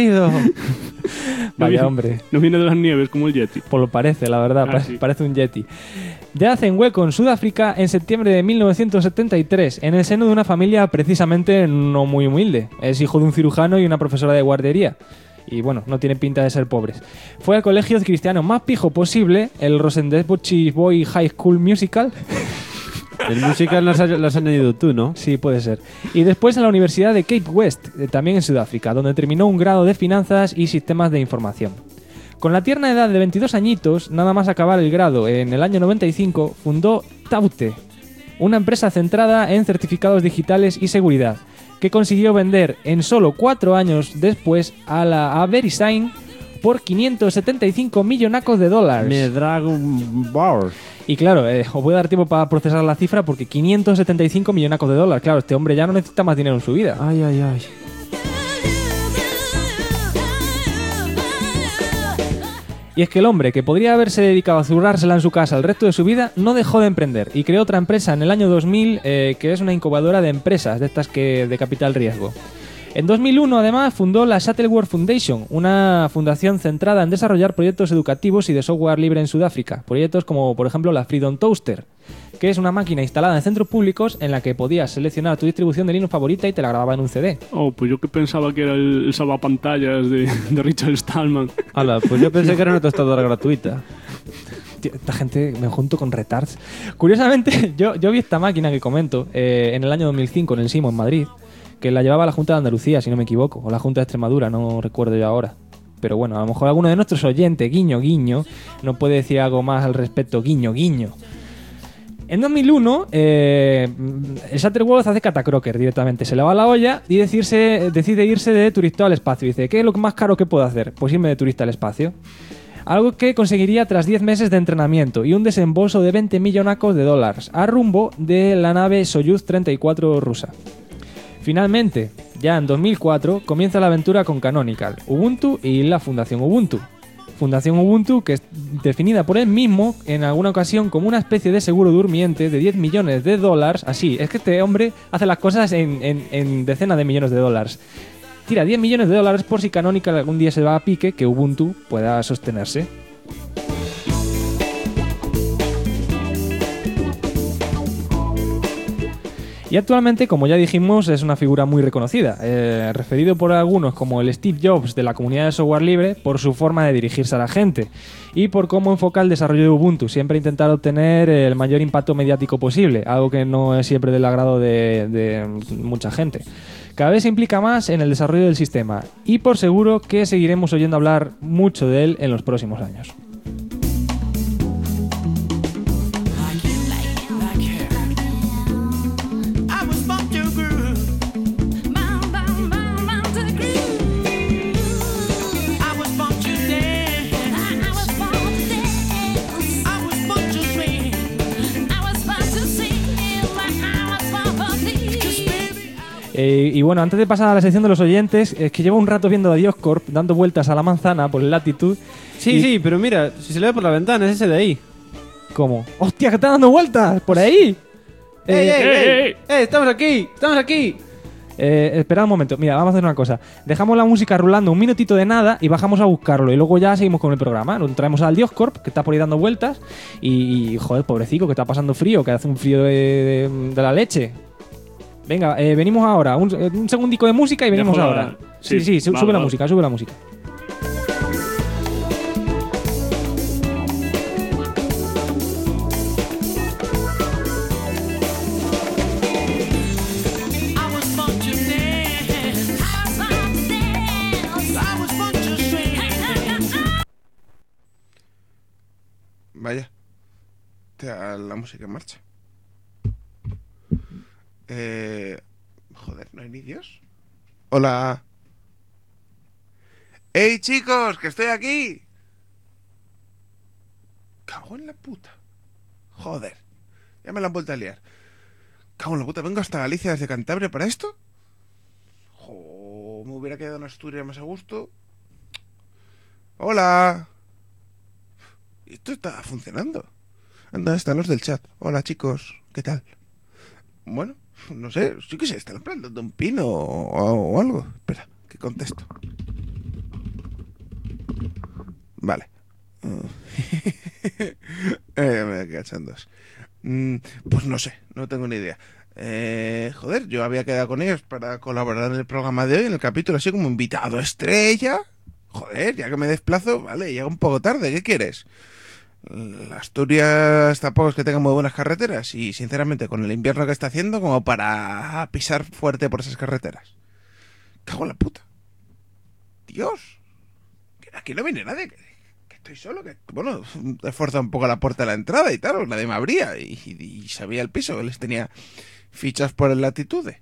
Vaya hombre. No viene de las nieves como el Yeti. Pues lo parece, la verdad, sí. Parece un Yeti. Nace en Welcome, Sudáfrica, en septiembre de 1973, en el seno de una familia precisamente no muy humilde. Es hijo de un cirujano y una profesora de guardería. Y bueno, no tiene pinta de ser pobres. Fue al colegio cristiano más pijo posible, el Rosendesbusch Boy High School Musical. El musical las has añadido tú, ¿no? Sí, puede ser. Y después a la Universidad de Cape West, también en Sudáfrica, donde terminó un grado de Finanzas y Sistemas de Información. Con la tierna edad de 22 añitos, nada más acabar el grado en el año 95, fundó Taute, una empresa centrada en certificados digitales y seguridad, que consiguió vender en solo 4 años después a VeriSign por 575 millonacos de dólares. Me Dragon Ball. Y claro, os voy a dar tiempo para procesar la cifra porque 575 millonacos de dólares. Claro, este hombre ya no necesita más dinero en su vida. Ay. Y es que el hombre, que podría haberse dedicado a zurrársela en su casa el resto de su vida, no dejó de emprender y creó otra empresa en el año 2000 que es una incubadora de empresas, de estas que de capital riesgo. En 2001, además, fundó la Shuttleworth Foundation, una fundación centrada en desarrollar proyectos educativos y de software libre en Sudáfrica. Proyectos como, por ejemplo, la Freedom Toaster, que es una máquina instalada en centros públicos en la que podías seleccionar tu distribución de Linux favorita y te la grababa en un CD. Pues yo que pensaba que era el salvapantallas de Richard Stallman. Hala, pues yo pensé que era una tostadora gratuita. Tío, esta gente me junto con retards. Curiosamente, yo vi esta máquina que comento en el año 2005 en el SIMO en Madrid, que la llevaba la Junta de Andalucía, si no me equivoco, o la Junta de Extremadura, no recuerdo yo ahora. pero bueno, a lo mejor alguno de nuestros oyentes, guiño, guiño, no puede decir algo más al respecto, guiño, guiño. En 2001, el Shutterworth hace catacroker directamente. Se le va la olla y decide irse de turista al espacio. Dice, ¿qué es lo más caro que puedo hacer? Pues irme de turista al espacio. Algo que conseguiría tras 10 meses de entrenamiento y un desembolso de 20 millonacos de dólares a rumbo de la nave Soyuz 34 rusa. Finalmente, ya en 2004, comienza la aventura con Canonical, Ubuntu y la Fundación Ubuntu. Fundación Ubuntu, que es definida por él mismo en alguna ocasión como una especie de seguro durmiente de 10 millones de dólares. Así, es que este hombre hace las cosas en decenas de millones de dólares. Tira 10 millones de dólares por si Canonical algún día se va a pique, que Ubuntu pueda sostenerse. Y actualmente, como ya dijimos, es una figura muy reconocida, referido por algunos como el Steve Jobs de la comunidad de software libre por su forma de dirigirse a la gente y por cómo enfoca el desarrollo de Ubuntu, siempre intentar obtener el mayor impacto mediático posible, algo que no es siempre del agrado de mucha gente. Cada vez se implica más en el desarrollo del sistema y por seguro que seguiremos oyendo hablar mucho de él en los próximos años. Y bueno, antes de pasar a la sección de los oyentes, es que llevo un rato viendo a Dioscorp dando vueltas a la manzana por el Latitude. Sí, pero mira, si se le ve por la ventana, es ese de ahí. ¿Cómo? ¡Hostia, que está dando vueltas! ¡Por ahí! ¡Ey! ¡Estamos aquí! ¡Estamos aquí! Esperad un momento. Mira, vamos a hacer una cosa. Dejamos la música rulando un minutito de nada y bajamos a buscarlo. Y luego ya seguimos con el programa. Lo traemos al Dioscorp, que está por ahí dando vueltas. Y joder, pobrecito, que está pasando frío, que hace un frío de la leche. Venga, venimos ahora. Un segundico de música y venimos ahora. Sí, sube la música, sube la música. Vaya. La música en marcha. Joder, ¿no hay ni Dios? Hola. ¡Ey, chicos! ¡Que estoy aquí! Cago en la puta. Joder. Ya me la han vuelto a liar. Cago en la puta. ¿Vengo hasta Galicia desde Cantabria para esto? Me hubiera quedado en Asturias más a gusto. Hola. Esto está funcionando. Anda, están los del chat. Hola, chicos. ¿Qué tal? Bueno, no sé. Yo qué sé, están plantando un pino o algo. Espera, que contesto. Vale. Me cachan dos. Pues no sé, no tengo ni idea. Joder, yo había quedado con ellos para colaborar en el programa de hoy, en el capítulo, así como invitado estrella. Joder, ya que me desplazo, vale, llega un poco tarde, ¿qué quieres? Asturias tampoco es que tenga muy buenas carreteras y sinceramente con el invierno que está haciendo como para pisar fuerte por esas carreteras. Cago en la puta. Dios. Aquí no viene nadie, que estoy solo, que bueno, he forzado un poco la puerta de la entrada y tal, nadie me abría y sabía el piso, les tenía fichas por el Latitude.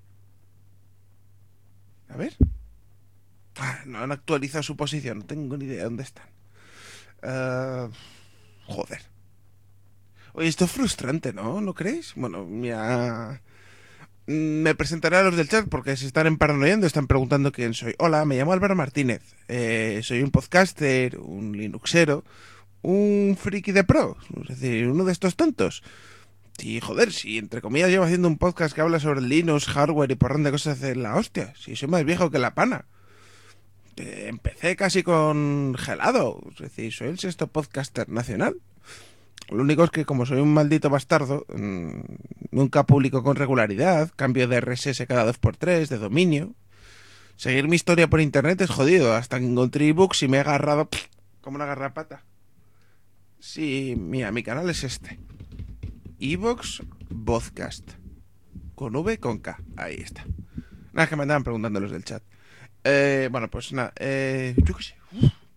A ver. No han actualizado su posición, no tengo ni idea de dónde están. Joder. Oye, esto es frustrante, ¿no? ¿No creéis? Bueno, mira... Me presentaré a los del chat porque se están emparanoiando, están preguntando quién soy. Hola, me llamo Álvaro Martínez. Soy un podcaster, un linuxero, un friki de pro, es decir, uno de estos tontos. Y joder, si entre comillas llevo haciendo un podcast que habla sobre Linux, hardware y porrón de cosas de la hostia. Si soy más viejo que la pana. Empecé casi con Gelado, es decir, soy el sexto podcaster nacional. Lo único es que como soy un maldito bastardo, nunca publico con regularidad, cambio de RSS cada 2x3, de dominio. Seguir mi historia por internet es jodido, hasta que encontré ebooks y me he agarrado como una garrapata. Sí, mira, mi canal es este. Evox Podcast. Con V, con K, ahí está. Nada, es que me andaban preguntando los del chat. Bueno, pues nada, yo qué sé.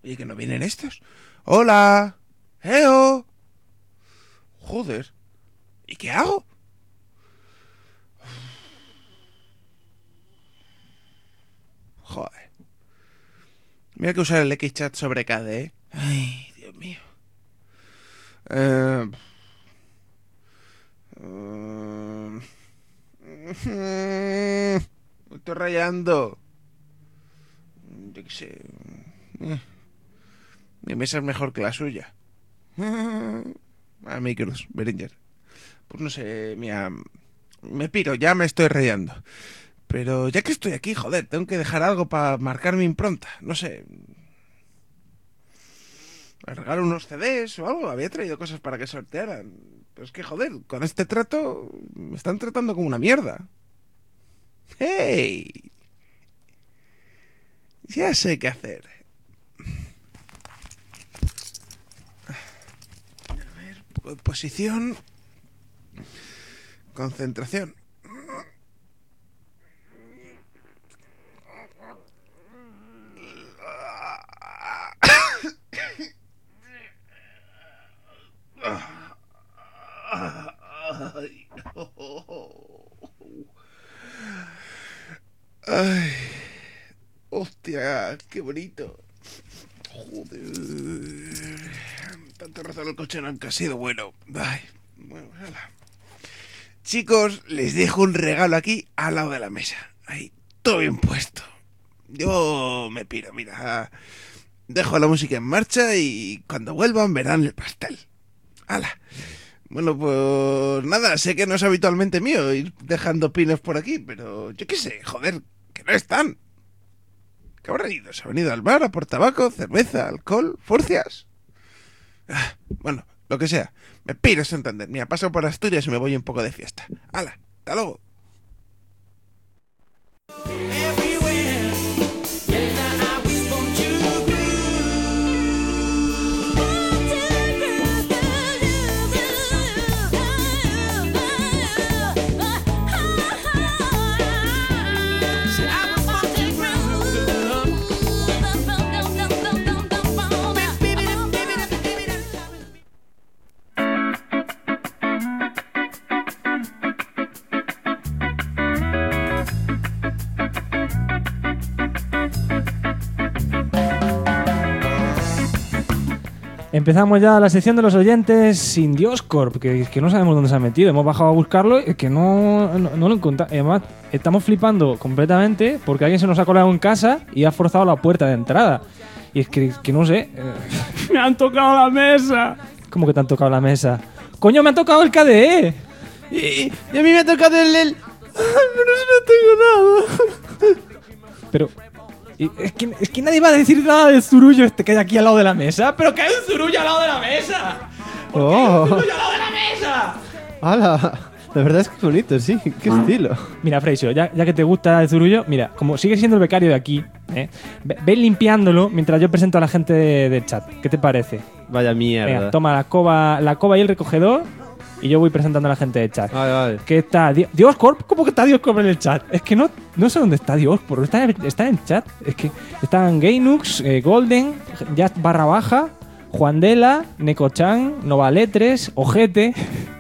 Oye, que no vienen estos. ¡Hola! ¡Eo! Joder. ¿Y qué hago? Joder. Mira que usar el Xchat sobre KDE. Ay, Dios mío. Me estoy rayando. Yo qué sé. Mi mesa es mejor que la suya. Micros, Behringer. Pues no sé, mira, me piro, ya me estoy rayando. Pero ya que estoy aquí, joder, tengo que dejar algo para marcar mi impronta. No sé. Me regalo unos CDs o algo. Había traído cosas para que sortearan. Pero es que, joder, con este trato me están tratando como una mierda. ¡Hey! Ya sé qué hacer. A ver, posición. Concentración. Ay, hostia, qué bonito. Joder, tanto rozar el coche nunca ha sido bueno. Ay, bueno, hala. Chicos, les dejo un regalo aquí al lado de la mesa. Ahí, todo bien puesto. Yo me piro, mira. Dejo la música en marcha y cuando vuelvan verán el pastel. ¡Hala! Bueno, pues nada, sé que no es habitualmente mío ir dejando pines por aquí, pero yo qué sé, joder, que no están. ¿Qué habrán ido? ¿Se han ido al bar a por tabaco, cerveza, alcohol, furcias? Bueno, lo que sea. Me piro a Santander. Mira, paso por Asturias y me voy un poco de fiesta. ¡Hala! ¡Hasta luego! Empezamos ya la sección de los oyentes sin Dioscorp, que no sabemos dónde se ha metido. Hemos bajado a buscarlo y que no lo encontramos. Además, estamos flipando completamente porque alguien se nos ha colado en casa y ha forzado la puerta de entrada. Y es que no sé. ¡Me han tocado la mesa! ¿Cómo que te han tocado la mesa? ¡Coño, me ha tocado el KDE! Y a mí me ha tocado el... Pero si no tengo nada. Pero... Es que nadie va a decir nada del zurullo este que hay aquí al lado de la mesa. ¡Pero que hay un zurullo al lado de la mesa! ¿Por qué hay un zurullo al lado de la mesa? ¡Hala! La verdad es que es bonito, sí. ¡Qué estilo! Mira, Freixo, ya que te gusta el zurullo, mira, como sigues siendo el becario de aquí, ve limpiándolo mientras yo presento a la gente del chat. ¿Qué te parece? Vaya mierda. Venga, toma la escoba y el recogedor y yo voy presentando a la gente del chat. Vale. ¿Qué está? ¿Dioscorp? ¿Cómo que está Dioscorp en el chat? Es que no sé dónde está Dioscorp. Está en el chat. Es que están Gaynux, Golden, Jazz _, Juandela, Necochan, Novaletres, Ojete.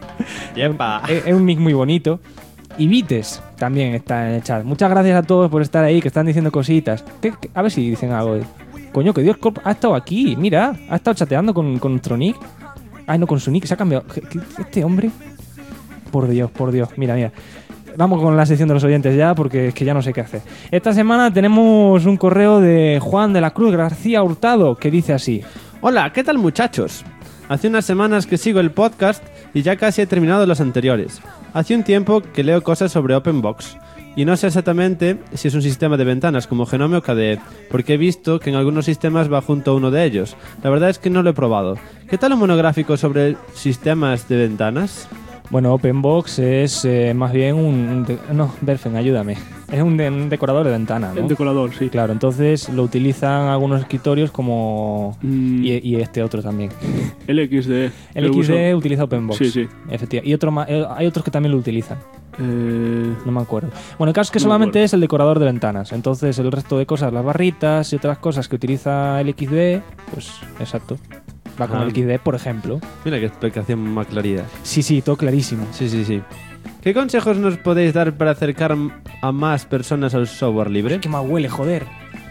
Es un nick muy bonito. Y Vites también está en el chat. Muchas gracias a todos por estar ahí, que están diciendo cositas. A ver si dicen algo. Coño, que Dioscorp ha estado aquí. Mira, ha estado chateando con nuestro nick. Ay, no, con su nick se ha cambiado. Este hombre... Por Dios. Mira. Vamos con la sección de los oyentes ya, porque es que ya no sé qué hacer. Esta semana tenemos un correo de Juan de la Cruz García Hurtado, que dice así. Hola, ¿qué tal, muchachos? Hace unas semanas que sigo el podcast y ya casi he terminado los anteriores. Hace un tiempo que leo cosas sobre OpenBox y no sé exactamente si es un sistema de ventanas como Genome o KDE, porque he visto que en algunos sistemas va junto a uno de ellos. La verdad es que no lo he probado. ¿Qué tal un monográfico sobre sistemas de ventanas? Bueno, OpenBox es más bien no, Berfen, ayúdame. Es un decorador de ventana, ¿no? Un decorador, sí. Claro, entonces lo utilizan algunos escritorios como... Y este otro también. El XD. El XD utiliza OpenBox. Sí. Efectivamente. Y hay otros que también lo utilizan. No me acuerdo. Bueno, el caso es que solamente es el decorador de ventanas. Entonces el resto de cosas, las barritas y otras cosas que utiliza el XD, pues exacto. Va con el XD, por ejemplo. Mira qué explicación más claridad. Sí, todo clarísimo. Sí. ¿Qué consejos nos podéis dar para acercar a más personas al software libre? Que más huele, joder.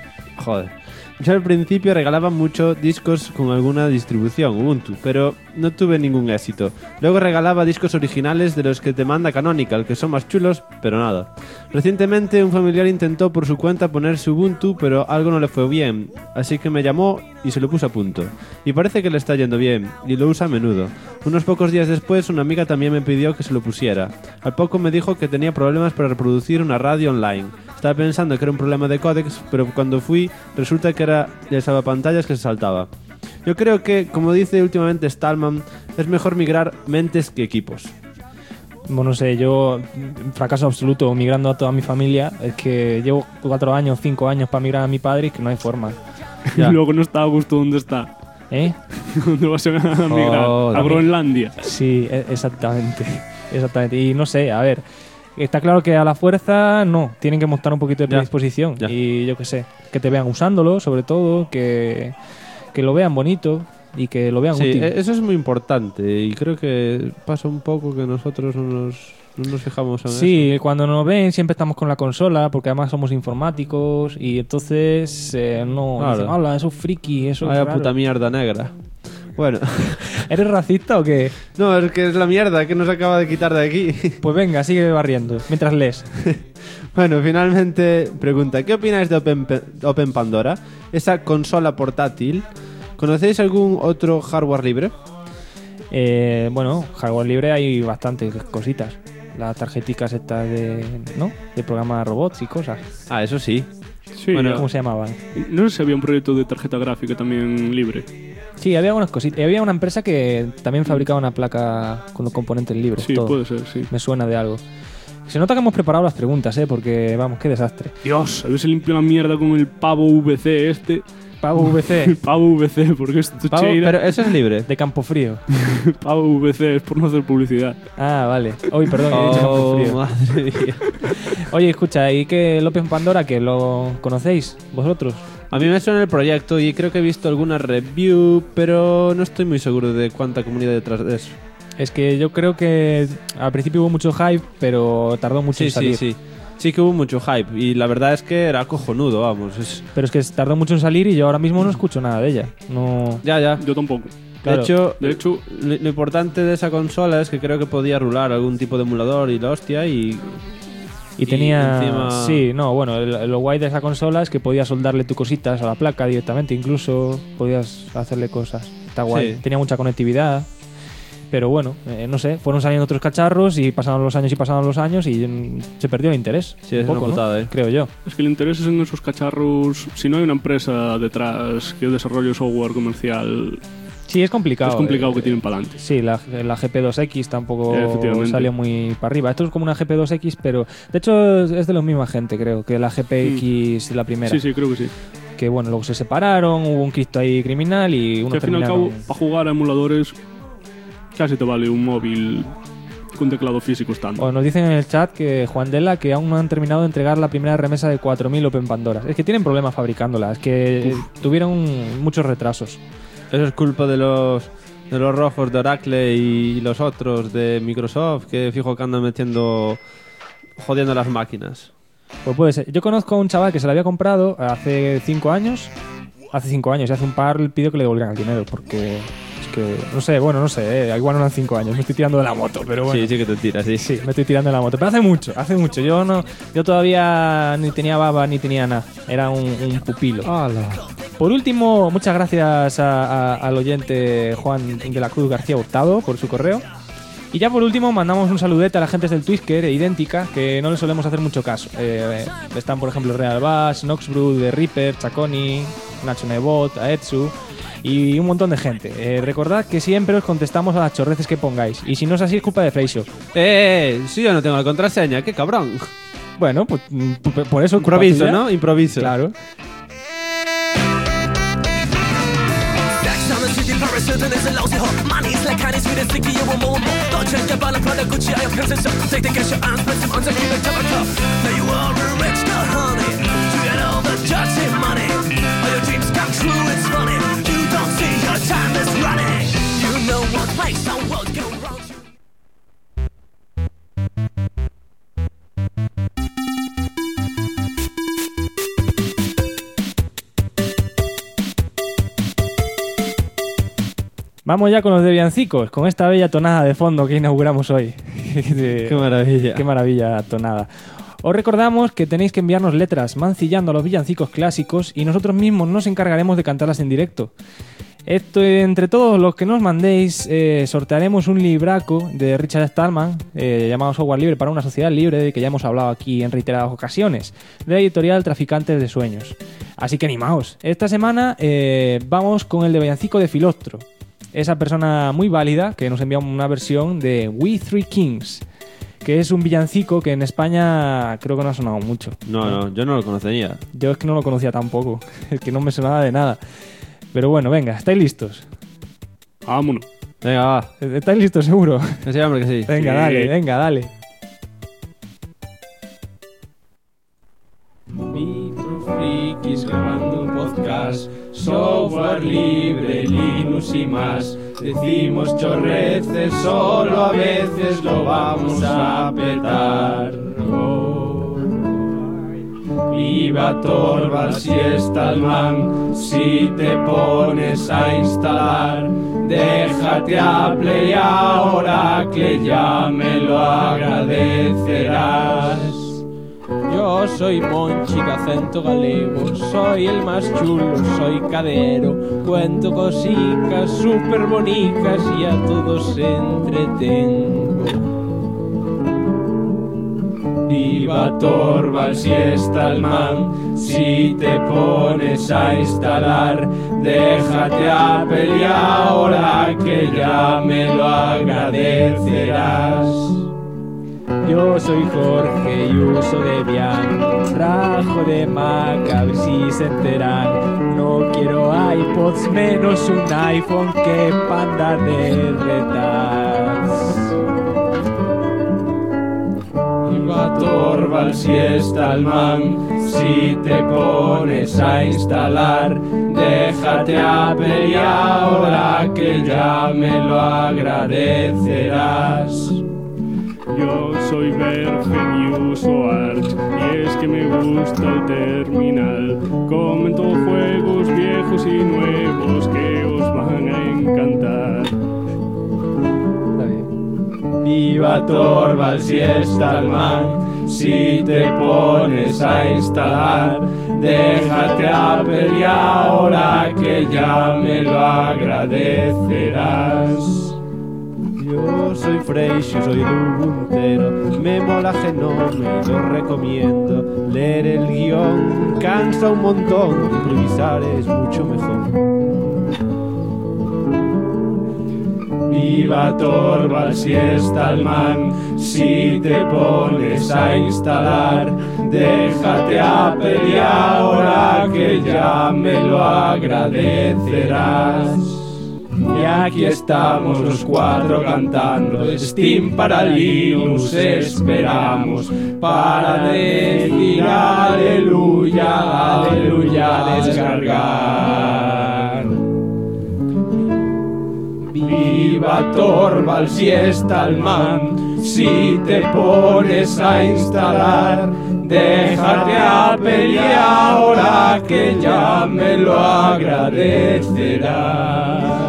Yo al principio regalaba muchos discos con alguna distribución, Ubuntu, pero no tuve ningún éxito. Luego regalaba discos originales de los que te manda Canonical, que son más chulos, pero nada. Recientemente un familiar intentó por su cuenta ponerse Ubuntu, pero algo no le fue bien, así que me llamó y se lo puse a punto. Y parece que le está yendo bien, y lo usa a menudo. Unos pocos días después una amiga también me pidió que se lo pusiera. Al poco me dijo que tenía problemas para reproducir una radio online. Estaba pensando que era un problema de códex, pero cuando fui resulta que era el salvapantallas que se saltaba. Yo creo que, como dice últimamente Stallman, es mejor migrar mentes que equipos. Bueno, no sé, yo fracaso absoluto migrando a toda mi familia. Es que llevo 4 años, 5 años para migrar a mi padre y que no hay forma. Y luego no está a gusto donde está. ¿Dónde vas a migrar? A Groenlandia. Sí, exactamente. Y no sé, a ver... Está claro que a la fuerza no, tienen que mostrar un poquito de predisposición. Y yo qué sé, que te vean usándolo, sobre todo, que lo vean bonito y que lo vean útil. Eso es muy importante y creo que pasa un poco que nosotros no nos fijamos en eso. Sí, cuando nos ven siempre estamos con la consola porque además somos informáticos y entonces dicen, hola, eso es friki, eso es raro. Puta mierda negra. Bueno. ¿Eres racista o qué? No, es que es la mierda que nos acaba de quitar de aquí. Pues venga, sigue barriendo, mientras lees. Bueno, finalmente pregunta, ¿qué opináis de Open Pandora? Esa consola portátil. ¿Conocéis algún otro hardware libre? Bueno, hardware libre hay bastantes cositas. Las tarjeticas estas de programa robots y cosas. Ah, eso sí. Bueno, ¿cómo se llamaban? No sé si había un proyecto de tarjeta gráfica también libre. Sí, había algunas cositas. Había una empresa que también fabricaba una placa con los componentes libres. Sí, todo. Puede ser, sí. Me suena de algo. Se nota que hemos preparado las preguntas, porque vamos, qué desastre. Dios, a ver si limpio la mierda con el pavo VC este. Pavo VC. El pavo VC, porque esto cheira. Pero eso es libre. De Campofrío. Pavo VC, es por no hacer publicidad. Ah, vale. Uy, perdón, he dicho Campofrío. Madre mía. Oye, escucha, ¿y qué el Open Pandora, que lo conocéis vosotros? A mí me suena el proyecto y creo que he visto alguna review, pero no estoy muy seguro de cuánta comunidad hay detrás de eso. Es que yo creo que al principio hubo mucho hype, pero tardó mucho en salir. Sí que hubo mucho hype y la verdad es que era cojonudo, vamos. Pero es que tardó mucho en salir y yo ahora mismo no escucho nada de ella. No. Ya. Yo tampoco. Claro. De hecho, lo importante de esa consola es que creo que podía rular algún tipo de emulador y la hostia y tenía... encima... Sí, no, bueno, lo guay de esa consola es que podías soldarle tus cositas a la placa directamente, incluso podías hacerle cosas. Está guay. Sí. Tenía mucha conectividad, pero bueno, no sé, fueron saliendo otros cacharros y pasaron los años y se perdió el interés. Sí, es una putada, ¿no? Creo yo. Es que el interés es en esos cacharros, si no hay una empresa detrás que desarrolle software comercial... Sí, es complicado. Es complicado que tienen para adelante. Sí, la GP2X tampoco salió muy para arriba. Esto es como una GP2X, pero de hecho es de la misma gente, creo, que la GPX la primera. Sí, creo que sí. Que bueno, luego se separaron, hubo un Cristo ahí criminal y uno que al fin y al cabo, para jugar a emuladores casi te vale un móvil con teclado físico estándar. Nos dicen en el chat que Juan Dela que aún no han terminado de entregar la primera remesa de 4000 Open Pandora. Es que tienen problemas fabricándola, es que tuvieron muchos retrasos. Eso es culpa de los rojos de Oracle y los otros de Microsoft, que fijo que andan jodiendo las máquinas. Pues puede ser. Yo conozco a un chaval que se la había comprado hace 5 años. Hace 5 años y hace un par le pidió que le devolvieran el dinero porque... es que, no sé, igual no eran 5 años. Me estoy tirando de la moto, pero bueno. Sí que te tiras, sí. Sí, me estoy tirando de la moto. Pero hace mucho. Yo todavía ni tenía baba ni tenía nada. Era un pupilo. ¡Hala! Por último, muchas gracias al oyente Juan de la Cruz García Hurtado por su correo. Y ya por último mandamos un saludete a la gente del Twisker, Idéntica, que no le solemos hacer mucho caso. Están por ejemplo Real Bass, Noxbrew, The Reaper, Chaconi, Nacho Nebot, Aetsu y un montón de gente. Recordad que siempre os contestamos a las chorreces que pongáis. Y si no es así es culpa de Freixo. Si yo no tengo la contraseña, qué cabrón. Bueno, pues por eso... Improviso, ¿no? Improviso. Claro. Paris Hilton is a lousy hot. Money is like honey, sweet and sticky, you will more and more. Don't change your ballad, Prada, Gucci, I have pencil shop. Take the cash, your arms, spend some on to keep it top of top. Now you are a rich girl, honey. To get all the dirty money. All your dreams come true, it's funny. You don't see your time is running. You know what place our world go round you. Vamos ya con los de villancicos, con esta bella tonada de fondo que inauguramos hoy. ¡Qué maravilla! ¡Qué maravilla tonada! Os recordamos que tenéis que enviarnos letras mancillando a los villancicos clásicos y nosotros mismos nos encargaremos de cantarlas en directo. Esto, entre todos los que nos mandéis, sortearemos un libraco de Richard Stallman llamado Software Libre para una sociedad libre, de que ya hemos hablado aquí en reiteradas ocasiones, de la editorial Traficantes de Sueños. Así que animaos. Esta semana vamos con el de villancico de Filostro, esa persona muy válida que nos envía una versión de We Three Kings, que es un villancico que en España creo que no ha sonado mucho. No, yo no lo conocía. Yo es que no lo conocía tampoco, es que no me sonaba de nada. Pero bueno, venga, ¿estáis listos? Vámonos. Venga, va. ¿Estáis listos, seguro? Sí, hombre, que sí. Venga, sí. Dale, venga, dale. Frikis grabando un podcast, software libre, Linux y más. Decimos chorreces, solo a veces lo vamos a petar. Viva Torvalds y Stallman, si te pones a instalar, déjate Apple y a Oracle, ya me lo agradecerás. Yo soy Monchi de acento galego, soy el más chulo, soy cadero, cuento cositas súper bonitas y a todos entretengo. Viva Torvalds y Stallman, si te pones a instalar, déjate Apple y ahora que ya me lo agradecerás. Yo soy Jorge y uso Debian, rajo de Mac, a ver si se enteran. No quiero iPods menos un iPhone que panda de retas. Viva Torvalds y Stallman, si te pones a instalar, déjate Apple y ahora que ya me lo agradecerás. Yo soy Bergen y uso Arch, y es que me gusta el terminal. Comento juegos viejos y nuevos que os van a encantar. Viva Torvalds y Stallman, si te pones a instalar, déjate Apple y ahora que ya me lo agradecerás. Yo soy Freixo, soy Ubuntero, me mola Genome y lo recomiendo. Leer el guión cansa un montón, improvisar es mucho mejor. Viva Torvalds y Stallman, si te pones a instalar, déjate Apple y ahora que ya me lo agradecerás. Y aquí estamos los cuatro cantando Steam para Linux esperamos, para decir aleluya, aleluya, descargar. Viva Torvalds y Stallman, si te pones a instalar, déjate Apple y ahora que ya me lo agradecerás.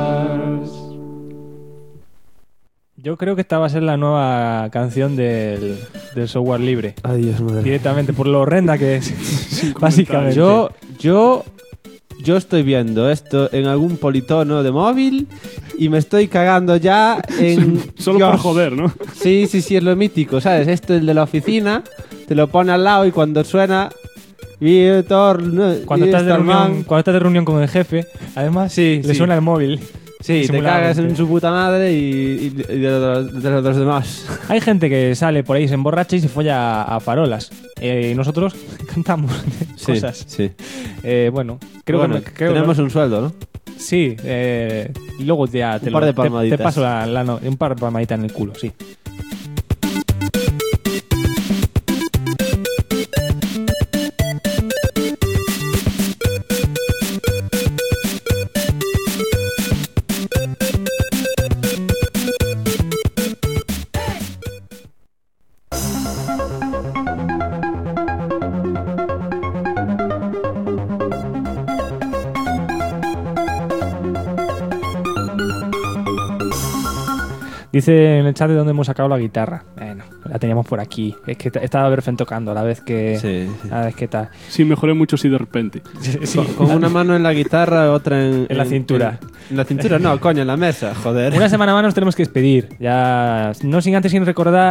Yo creo que esta va a ser la nueva canción del software libre. Ay, Dios mío. Directamente, por lo horrenda que es. Básicamente. Yo estoy viendo esto en algún politono de móvil y me estoy cagando ya en... Solo por joder, ¿no? Sí, es lo mítico, ¿sabes? Esto es el de la oficina, te lo pone al lado y cuando suena... Cuando estás de reunión con el jefe, además le suena el móvil. Sí, te cagas en su puta madre y de los demás. Hay gente que sale por ahí, se emborracha y se folla a farolas. Y nosotros cantamos cosas. Sí. Bueno, creo que tenemos un sueldo, ¿no? Sí, y luego ya Un par de palmaditas. te paso un par de palmaditas en el culo, sí. Dice en el chat de dónde hemos sacado la guitarra. Bueno, la teníamos por aquí. Es que estaba Berfen tocando a la vez que... Sí. A la vez que tal. Sí, mejoré mucho si de repente. Sí. Con una mano en la guitarra, otra en la cintura. En la cintura no, coño, en la mesa, joder. Una semana más nos tenemos que despedir. Ya no sin antes recordar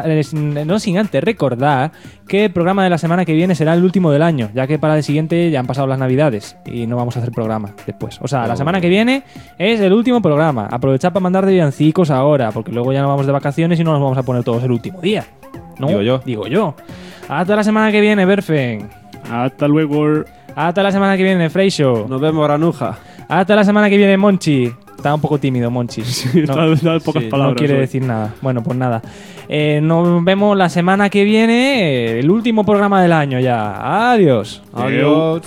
que el programa de la semana que viene será el último del año, ya que para el siguiente ya han pasado las Navidades y no vamos a hacer programa después. O sea, la semana que viene es el último programa. Aprovechad para mandar de villancicos ahora, porque luego ya no vamos de vacaciones y no nos vamos a poner todos el último día. ¿No? Digo yo. Hasta la semana que viene, Berfen. Hasta luego. Hasta la semana que viene, Freixo. Nos vemos, Granuja. Hasta la semana que viene, Monchi. Está un poco tímido, Monchi. Da pocas palabras. No quiere decir nada. Bueno, pues nada. Nos vemos la semana que viene, el último programa del año ya. Adiós. Adiós.